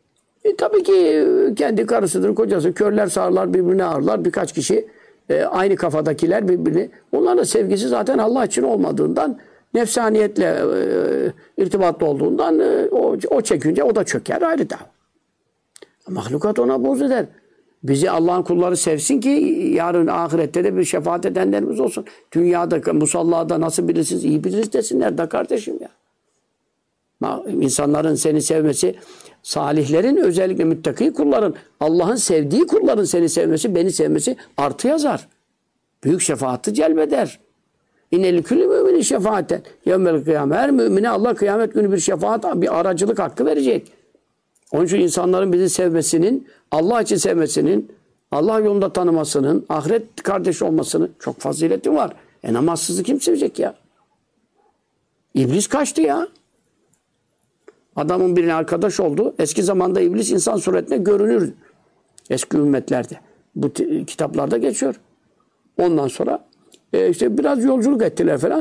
Tabii ki kendi karısıdır, kocası. Körler sağırlar, birbirine ağırlar. Birkaç kişi aynı kafadakiler birbirini. Onların da sevgisi zaten Allah için olmadığından, nefsaniyetle irtibatlı olduğundan o çekince o da çöker, ayrı da. Mahlukat ona buğz eder. Bizi Allah'ın kulları sevsin ki yarın ahirette de bir şefaat edenlerimiz olsun. Dünyada, musallada nasıl bilirsiniz, iyi biliriz desinler de kardeşim ya. İnsanların seni sevmesi, salihlerin, özellikle müttaki kulların, Allah'ın sevdiği kulların seni sevmesi, beni sevmesi artı yazar. Büyük şefaati celbeder. İnneli külli müminin şefaaten. Yevmel kıyame. Her mümine Allah kıyamet günü bir şefaat, bir aracılık hakkı verecek. Onun için insanların bizi sevmesinin, Allah için sevmesinin, Allah yolunda tanımasının, ahiret kardeş olmasının çok fazileti var. Namazsızı kim sevecek ya? İblis kaçtı ya. Adamın birine arkadaş oldu. Eski zamanda iblis insan suretine görünür. Eski ümmetlerde. Bu kitaplarda geçiyor. Ondan sonra işte biraz yolculuk ettiler falan.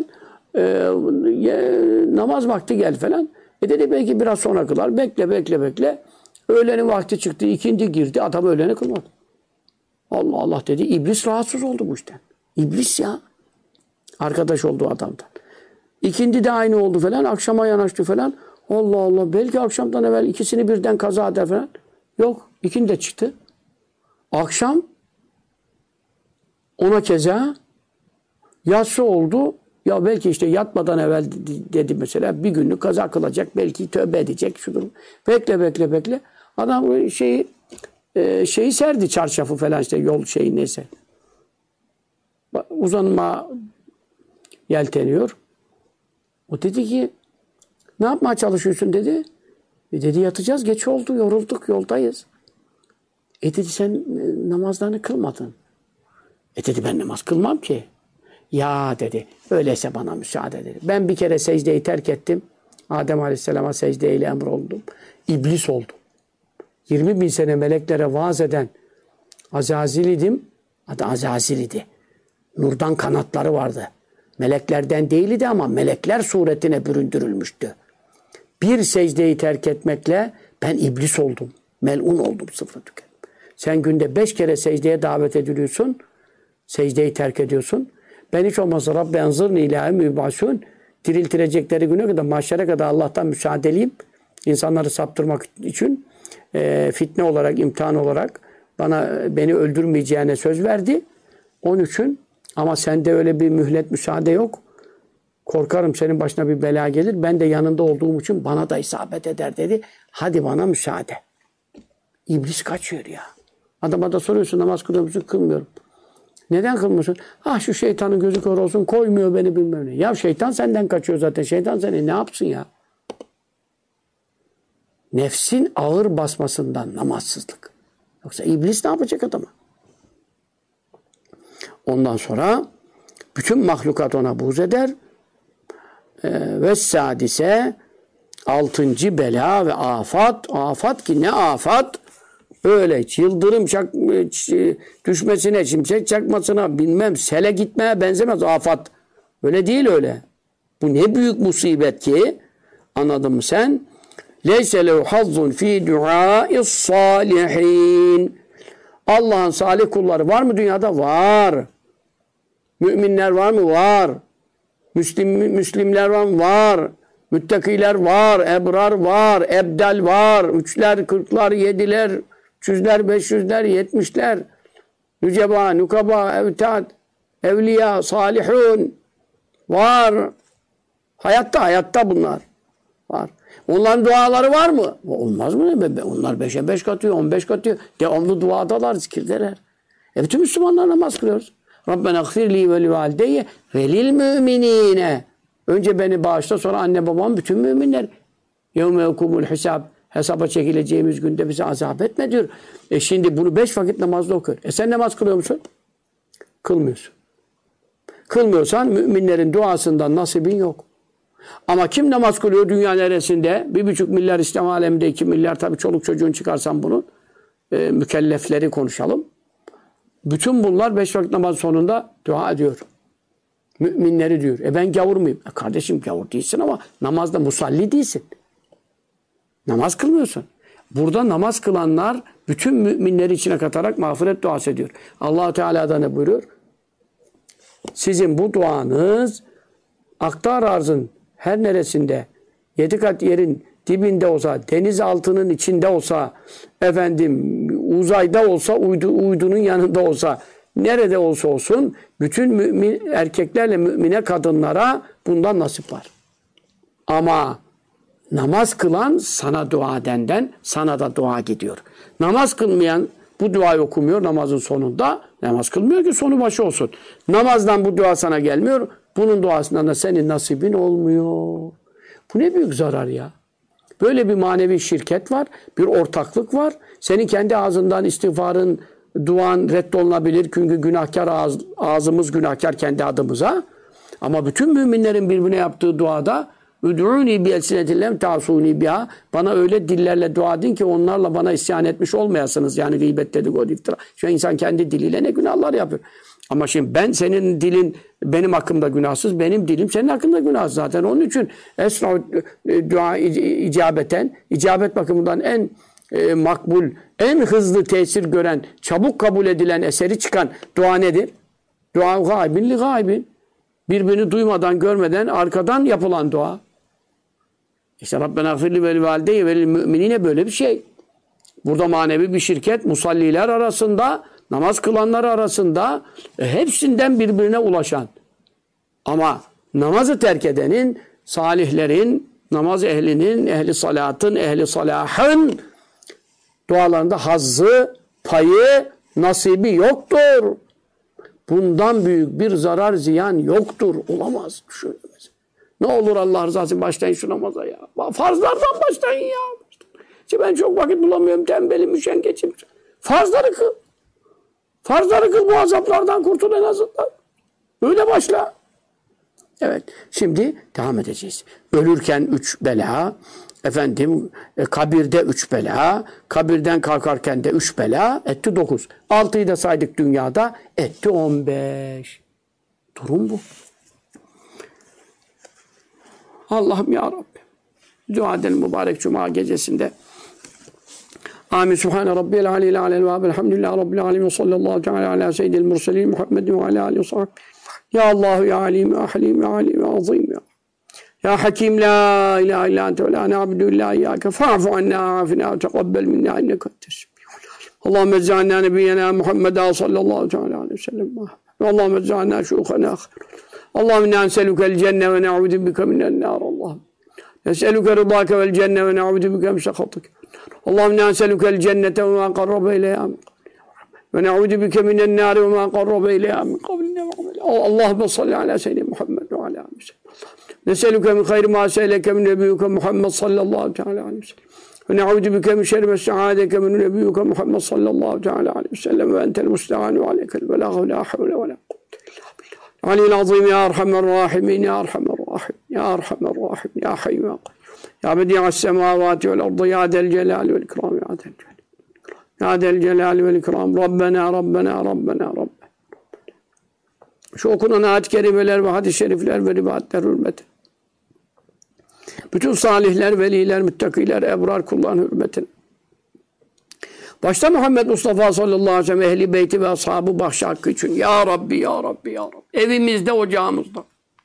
Namaz vakti geldi falan. Dedi belki biraz sonra kılar. Bekle. Öğlenin vakti çıktı. İkindi girdi. Adam öğleni kılmadı. Allah Allah dedi. İblis rahatsız oldu bu işten. İblis ya. Arkadaş oldu adamdan. İkindi de aynı oldu falan. Akşama yanaştı falan. Allah Allah. Belki akşamdan evvel ikisini birden kaza eder falan. Yok. İkindi de çıktı. Akşam ona keza yatsı oldu. Ya belki işte yatmadan evvel dedi mesela bir günlük kaza kılacak. Belki tövbe edecek. Şudur. Bekle. Adam şeyi serdi, çarşafı falan işte yol şeyi neyse. Uzanma yelteniyor. O dedi ki ne yapmaya çalışıyorsun dedi. Dedi yatacağız, geç oldu, yorulduk, yoldayız. Dedi sen namazlarını kılmadın. Dedi ben namaz kılmam ki. Ya dedi öyleyse bana müsaade dedi. Ben bir kere secdeyi terk ettim. Adem Aleyhisselam'a secdeyle emroldum. İblis oldum. 20.000 sene meleklere vaaz eden Azazil idim. Adı Azazil idi. Nurdan kanatları vardı. Meleklerden değildi ama melekler suretine büründürülmüştü. Bir secdeyi terk etmekle ben iblis oldum. Melun oldum, sıfıra tükendim. Sen günde 5 kere secdeye davet ediliyorsun. Secdeyi terk ediyorsun. Ben hiç olmazsa Rabbi enzırni ilahe mübaşun. Diriltirecekleri güne kadar, mahşere kadar Allah'tan müsaadeliyim. İnsanları saptırmak için fitne olarak, imtihan olarak beni öldürmeyeceğine söz verdi. Onun için ama sende öyle bir mühlet, müsaade yok. Korkarım senin başına bir bela gelir. Ben de yanında olduğum için bana da isabet eder dedi. Hadi bana müsaade. İblis kaçıyor ya. Adama da soruyorsun namaz kılıyor musun? Kılmıyorum. Neden kılmıyorsun? Şu şeytanın gözü kör olsun koymuyor beni bilmem ne. Ya şeytan senden kaçıyor zaten. Şeytan seni ne yapsın ya? Nefsin ağır basmasından namazsızlık. Yoksa iblis ne yapacak adama? Ondan sonra bütün mahlukat ona buğz eder. Ve sadise 6. bela ve afat. Afat ki ne afat? Öyle yıldırım düşmesine, şimşek çakmasına, bilmem sele gitmeye benzemez afat. Öyle değil öyle. Bu ne büyük musibet ki. Anladın mı sen? Leyse lehu hazzun fi du'a'is salihin. Allah'ın salih kulları var mı dünyada? Var. Müminler var mı? Var. Müslimler var mı? Var. Müttakiler var. Ebrar var. Ebdal var. 3'ler, 40'lar, 7'ler, 300'ler, 500'ler, 70'ler. Nüceba, nukaba, evtad, evliya, salihun. Var. Hayatta bunlar. Var. Onların duaları var mı? Olmaz mı? Onlar 5'e 5 katıyor, 15 katıyor. Devamlı duadalar, zikirdeler. Bütün Müslümanlar namaz kılıyoruz. Rabbena gfirli ve li valideyye ve lil müminine. Önce beni bağışla, sonra anne babam, bütün müminler. Yevme yekumul hisab. Hesaba çekileceğimiz günde bizi azap etme diyor. Şimdi bunu 5 vakit namazda okuyor. Sen namaz kılıyor musun? Kılmıyorsun. Kılmıyorsan müminlerin duasından nasibin yok. Ama kim namaz kılıyor dünya neresinde? 1,5 milyar İslam aleminde, 2 milyar tabii çoluk çocuğun çıkarsan bunun mükellefleri konuşalım. Bütün bunlar 5 vakit namaz sonunda dua ediyor. Müminleri diyor. Ben gavur muyum? Kardeşim gavur değilsin ama namazda musalli değilsin. Namaz kılmıyorsun. Burada namaz kılanlar bütün müminleri içine katarak mağfiret duası ediyor. Allah Teala da ne buyuruyor? Sizin bu duanız aktar arzın her neresinde 7 kat yerin dibinde olsa, deniz altının içinde olsa, efendim uzayda olsa, uydunun yanında olsa, nerede olsa olsun bütün mümin erkeklerle mümine kadınlara bundan nasip var. Ama namaz kılan sana dua edenden sana da dua gidiyor. Namaz kılmayan bu duayı okumuyor namazın sonunda. Namaz kılmıyor ki sonu başı olsun. Namazdan bu dua sana gelmiyor. Bunun duasından da senin nasibin olmuyor. Bu ne büyük zarar ya. Böyle bir manevi şirket var. Bir ortaklık var. Senin kendi ağzından istiğfarın, duan reddolunabilir. Çünkü günahkar ağzımız günahkar kendi adımıza. Ama bütün müminlerin birbirine yaptığı duada "Ud'uni bi elsinetillem ta'suni biha." Bana öyle dillerle dua edin ki onlarla bana isyan etmiş olmayasınız. Yani gıybet, dedikodu, iftira. Şu insan kendi diliyle ne günahlar yapıyor. Ama şimdi senin dilin benim hakkımda günahsız, benim dilim senin hakkında günahsız zaten. Onun için esra dua icabet bakımından en makbul, en hızlı tesir gören, çabuk kabul edilen, eseri çıkan dua nedir? Dua gaybin li gaybin. Birbirini duymadan, görmeden, arkadan yapılan dua. İşte Rabbena gfirli vel valideyye vel müminine böyle bir şey. Burada manevi bir şirket, musalliler arasında, namaz kılanlar arasında hepsinden birbirine ulaşan. Ama namazı terk edenin, salihlerin, namaz ehlinin, ehli salatın, ehli salahın dualarında hazzı, payı, nasibi yoktur. Bundan büyük bir zarar, ziyan yoktur. Olamaz. Düşünemez. Ne olur Allah rızası için başlayın şu namaza ya. Farzlardan başlayın ya. İşte ben çok vakit bulamıyorum. Tembelim, üşengeçim. Farzları kıl. Farzları kıl, bu azaplardan kurtul en azından. Öyle başla. Evet. Şimdi devam edeceğiz. Ölürken 3 bela. Efendim kabirde 3 bela. Kabirden kalkarken de 3 bela. Etti 9. 6'yı da saydık dünyada. Etti 15. Durum bu. Allah'ım ya Rabbi. Dua edelim mübarek cuma gecesinde. Amin. Subhane Rabbiyel aleyhi aleyhi ve elhamdülillahi Rabbil alemin. Sallallahu teala ala seyyidil murselin Muhammedin ve ala aleyhi ve sahbihi. Ya Allah ya Alim ya Halim ya Alim ya Azim ya. Ya Hakim la ilahe illa ente ve la na'budu illa iyyake fa'fu anna afina ve teqabbel minna inneke entes. Allahümme ec'alna nebiyyena Muhammeden sallallahu teala aleyhi ve sellem. Ve Allahümme ec'alna şukhana. Allahümme inna nes'elukel cenne ve na'udu bike minen nar. Allahümme nes'eluke rıdake vel cenne ve na'udu bike min sekhatik. Allahümme inna nes'elukel cennete ve ma qarrabe ileyha ve na'udu bike minen nar ve ma qarrabe ileyha min kavlin ve amel. Allahümme salli ala seyyidina Muhammed ve ala aleyhi ve sellem. Nes'eluke min hayri ma se'eleke min nebiyyuke Muhammed sallallahu teala aleyhi ve sellem. Ve na'udu bike min şerri ma sta'adeke min nebiyyuke Muhammed sallallahu teala aleyhi ve sellem ve entel musta'an ve aleykel belâh ve la havle ve la kuvvete illa billah. Aleyhil azim ya erhamer rahimin ya erhamer rahim ya erhamer rahim ya hayy ya qayyum ya bedi'as semavati vel ardı ya del celal vel ikram ya del celal ya del celal vel ikram Rabbena Rabbena Rabbena Rabbena. Şu okunan ayet-i kerimeler ve hadis-i şerifler ve rivayetler hürmeti. Bütün salihler, veliler, müttakiler, ebrar kulların hürmetine. Başta Muhammed Mustafa sallallahu aleyhi ve sellem ehli beyti ve ashabı bahşi hakkı için. Ya Rabbi, Ya Rabbi, Ya Rabbi. Evimizde, ocağımızda.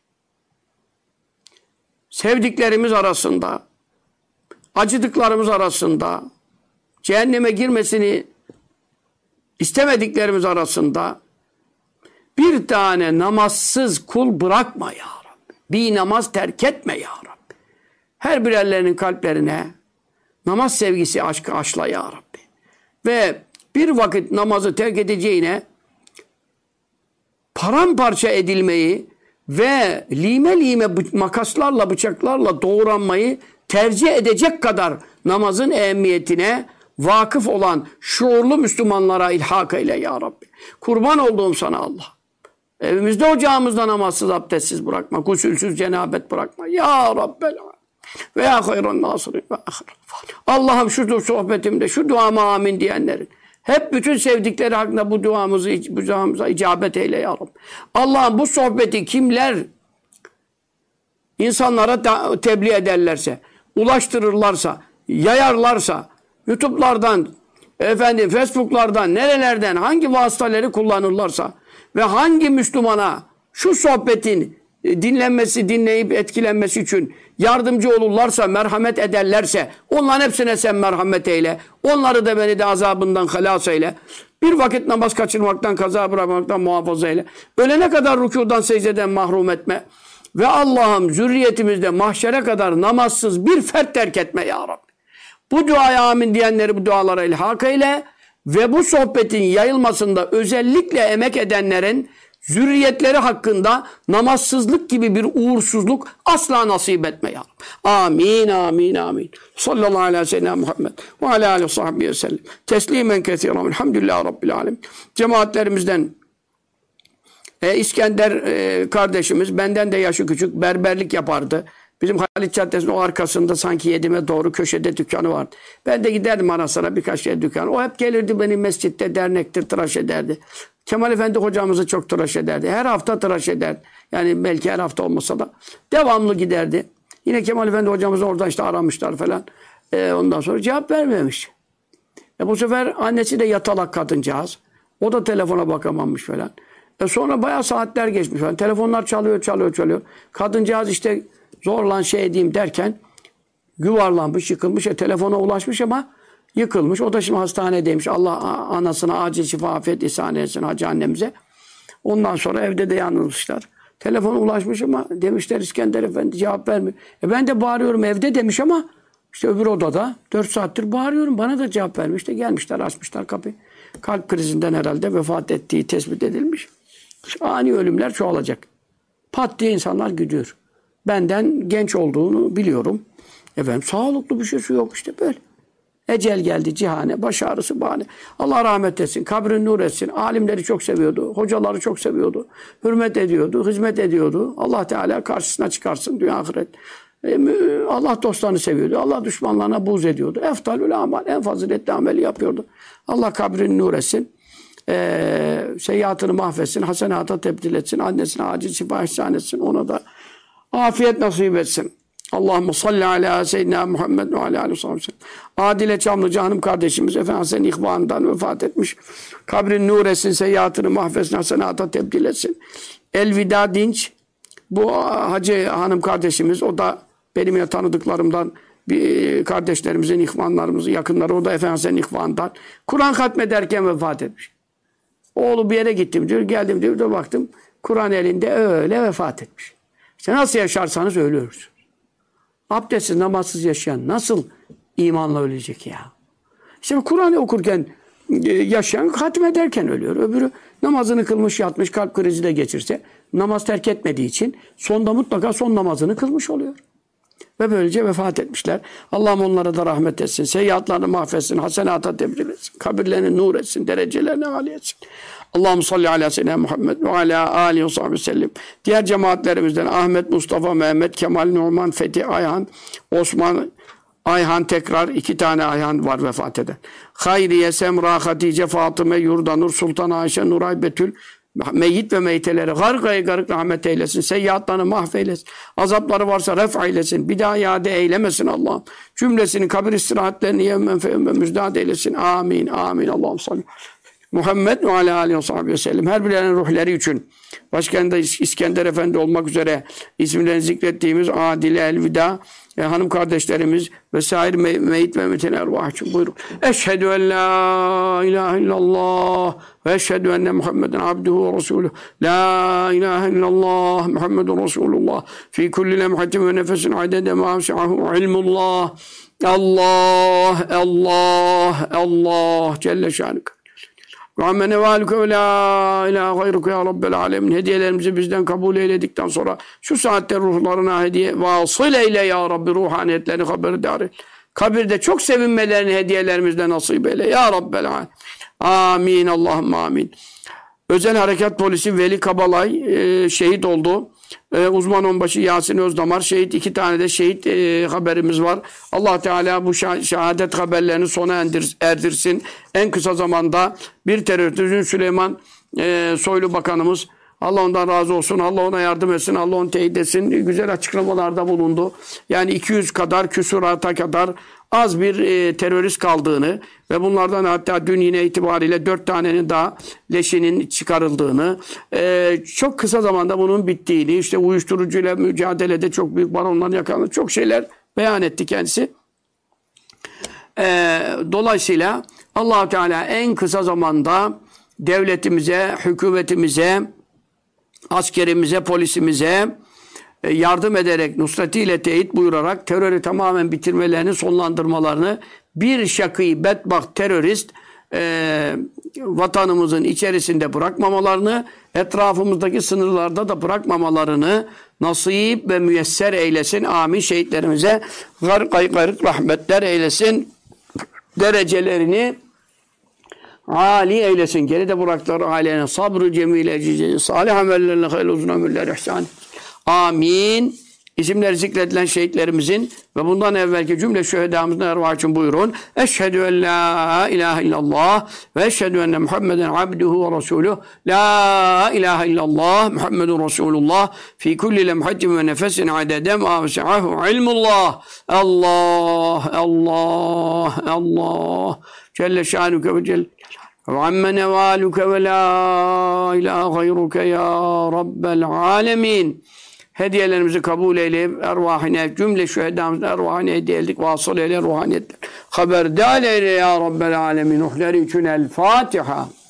Sevdiklerimiz arasında. Acıdıklarımız arasında. Cehenneme girmesini istemediklerimiz arasında. Bir tane namazsız kul bırakma Ya Rabbi. Bir namaz terk etme Ya Rabbi. Her birerlerinin kalplerine namaz sevgisi, aşkı aşla Ya Rabbi. Ve bir vakit namazı terk edeceğine paramparça edilmeyi ve lime lime makaslarla, bıçaklarla doğranmayı tercih edecek kadar namazın ehemmiyetine vakıf olan şuurlu Müslümanlara ilhak eyle Ya Rabbi. Kurban olduğum sana Allah. Evimizde ocağımızda namazsız, abdestsiz bırakma. Gusülsüz cenabet bırakma. Ya Rabbel ve ya hayran nasirin ve ahir. Allah'ım şu sohbetimde, şu duama amin diyenlerin hep bütün sevdikleri hakkında bu duamıza icabet eyle ya Rabbi. Allah'ım bu sohbeti kimler insanlara tebliğ ederlerse, ulaştırırlarsa, yayarlarsa, YouTube'lardan, Facebook'lardan, nerelerden hangi vasıtaları kullanırlarsa ve hangi Müslümana şu sohbetin dinlenmesi, dinleyip etkilenmesi için yardımcı olurlarsa, merhamet ederlerse onların hepsine sen merhamet eyle. Onları da beni de azabından halas eyle. Bir vakit namaz kaçırmaktan, kaza bırakmaktan muhafaza eyle. Ölene kadar rükudan, secdeden mahrum etme. Ve Allah'ım zürriyetimizde mahşere kadar namazsız bir fert terk etme ya Rabbi. Bu duaya amin diyenleri bu dualara ilhak eyle. Ve bu sohbetin yayılmasında özellikle emek edenlerin zürriyetleri hakkında namazsızlık gibi bir uğursuzluk asla nasip etme ya Rabbi. Amin, amin, amin. Sallallahu aleyhi ve sellem Muhammed ve aleyhi aleyhi ve sahbihi ve sellem. Teslimen kethiren. Elhamdülillahi Rabbil alemin. Cemaatlerimizden İskender kardeşimiz benden de yaşı küçük berberlik yapardı. Bizim Halit Caddesi'nin o arkasında sanki Yedim'e doğru köşede dükkanı vardı. Ben de giderdim ara sıra birkaç yer dükkan. O hep gelirdi beni mescitte, dernekte tıraş ederdi. Kemal Efendi hocamızı çok tıraş ederdi. Her hafta tıraş ederdi. Yani belki her hafta olmasa da devamlı giderdi. Yine Kemal Efendi hocamızı orada işte aramışlar falan. Ondan sonra cevap vermemiş. Bu sefer annesi de yatalak kadıncağız. O da telefona bakamamış falan. Sonra bayağı saatler geçmiş falan. Telefonlar çalıyor. Kadıncağız işte zorlan şey diyeyim derken yuvarlanmış, yıkılmış. Telefona ulaşmış ama yıkılmış. O da şimdi hastanedeymiş. Allah anasına acil şifa, afiyet ihsan etsin hacı annemize. Ondan sonra evde de yanılmışlar. Telefona ulaşmış ama demişler İskender Efendi cevap vermiyor. Ben de bağırıyorum evde demiş ama işte öbür odada 4 saattir bağırıyorum. Bana da cevap vermiş. İşte gelmişler, açmışlar kapıyı. Kalp krizinden herhalde vefat ettiği tespit edilmiş. Ani ölümler çoğalacak. Pat diye insanlar gidiyor. Benden genç olduğunu biliyorum. Sağlıklı bir şeysi yok işte böyle. Ecel geldi cihane, baş ağrısı bahane. Allah rahmet etsin, kabrini nur etsin. Alimleri çok seviyordu, hocaları çok seviyordu. Hürmet ediyordu, hizmet ediyordu. Allah Teala karşısına çıkarsın dünya ahiret. Allah dostlarını seviyordu. Allah düşmanlarına buğz ediyordu. Eftalül amal, en faziletli ameli yapıyordu. Allah kabrini nur etsin. Seyyiatını mahvetsin, hasenata tebdil etsin. Annesine acil şifa ihsan etsin. Ona da afiyet nasip etsin. Allahümme salli ala seyyidina Muhammed ve ala aleyhi ve sellem. Adile Çamlıca hanım kardeşimiz Efendimiz'in ihvanından vefat etmiş. Kabrin nur etsin, seyyiatını mahvetsin, hasenata tebdil etsin. Elvida Dinç, bu hacı hanım kardeşimiz, o da benim ya tanıdıklarımdan bir kardeşlerimizin, ihvanlarımızın yakınları, o da Efendimiz'in ihvanından. Kur'an hatmederken vefat etmiş. Oğlu bir yere gittim diyor, geldim diyor, da baktım Kur'an elinde öyle vefat etmiş. İşte nasıl yaşarsanız ölüyoruz. Abdestsiz, namazsız yaşayan nasıl imanla ölecek ya? İşte Kur'an'ı okurken yaşayan hatmederken ölüyor. Öbürü namazını kılmış yatmış, kalp krizi de geçirse namaz terk etmediği için sonda mutlaka son namazını kılmış oluyor. Ve böylece vefat etmişler. Allah'ım onlara da rahmet etsin. Seyyiatlarını mahvetsin. Hasenata tebdil etsin. Kabirlerini nur etsin. Derecelerini âli etsin. Allahümme salli ala seyyidina Muhammed ve ala aleyhi ve sahbihi sellem. Diğer cemaatlerimizden Ahmet, Mustafa, Mehmet, Kemal, Numan, Fethi, Ayhan, Osman, Ayhan tekrar 2 tane Ayhan var vefat eden. Hayriye, Semra, Hatice, Fatıma, Yurdanur, Sultan Ayşe, Nuray, Betül, meyyit ve meyteleri garık rahmet eylesin. Seyyiatlarını mahveylesin. Azapları varsa ref eylesin. Bir daha iade eylemesin Allah'ım. Cümlesinin kabir istirahatlerini yevmen müjdat eylesin. Amin. Amin. Allah'ım salli. Muhammed ve ala aleyhi ve sahbihi ve sellem. Her birinin ruhları için başkanında İskender Efendi olmak üzere isimlerini zikrettiğimiz Adile, Elvida, hanım kardeşlerimiz vesaire meyit ve metin ervah için buyurun. Eşhedü en la ilahe illallah ve eşhedü enne Muhammeden abduhu ve resuluhu. La ilahe illallah Muhammedun Resulullah. Fi kulli lemhatin ve nefesin adede ma'aşahu ilmullah. Allah, Allah, Allah Celle şanık. Rahme nevalüke ve la ilahe gayruke ya Rabbel alemin. Hediyelerimizi bizden kabul eyledikten sonra şu saatte ruhlarına hediye vasıl eyle ya Rabbi, ruhaniyetlerini haberdar et. Kabirde çok sevinmelerini hediyelerimizle nasip eyle ya Rabbel alemin. Amin. Allahümme amin. Özel Harekat Polisi Veli Kabalay şehit oldu. Uzman onbaşı Yasin Özdamar şehit. 2 tane de şehit haberimiz var. Allah Teala bu şehadet haberlerini sona erdirsin. En kısa zamanda bir teröristün Süleyman Soylu Bakanımız, Allah ondan razı olsun. Allah ona yardım etsin. Allah onu teyit etsin. Güzel açıklamalarda bulundu. Yani 200 kadar küsurata kadar az bir terörist kaldığını ve bunlardan hatta dün yine itibariyle 4 tanenin daha leşinin çıkarıldığını, çok kısa zamanda bunun bittiğini, işte uyuşturucuyla mücadelede çok büyük baronların yakalandığını, çok şeyler beyan etti kendisi. Dolayısıyla Allah-u Teala en kısa zamanda devletimize, hükümetimize, askerimize, polisimize yardım ederek, nusretiyle teyit buyurarak terörü tamamen bitirmelerini, sonlandırmalarını, bir şakî, bedbaht terörist vatanımızın içerisinde bırakmamalarını, etrafımızdaki sınırlarda da bırakmamalarını nasip ve müyesser eylesin. Amin. Şehitlerimize garip rahmetler eylesin. Derecelerini âli eylesin. Geride bıraktılar ailelerine sabrı cemile, salih amellerine hayırlı uzun ömürler ihsan. Amin. İsimleri zikredilen şehitlerimizin ve bundan evvelki cümle şühedamızın ervahı için buyurun. Eşhedü en la ilahe illallah ve eşhedü enne Muhammeden abduhu ve resuluh. La ilahe illallah Muhammedun Resulullah fi kulli lemhatin ve nefesin adedem avse'ahu ilmullah. Allah, Allah, Allah. Celle şanuke ve celle. Ve amme nevaluke ve la ilahe gayruke ya Rabbel alemin. Hediyelerimizi kabul eyleyip ervahine, cümle şühedamızın ervahine hediye edildik. Vasıl eyle ruhaniyetler. Haberdar eyle ya Rabbel alemin. Uhleri için el Fatiha.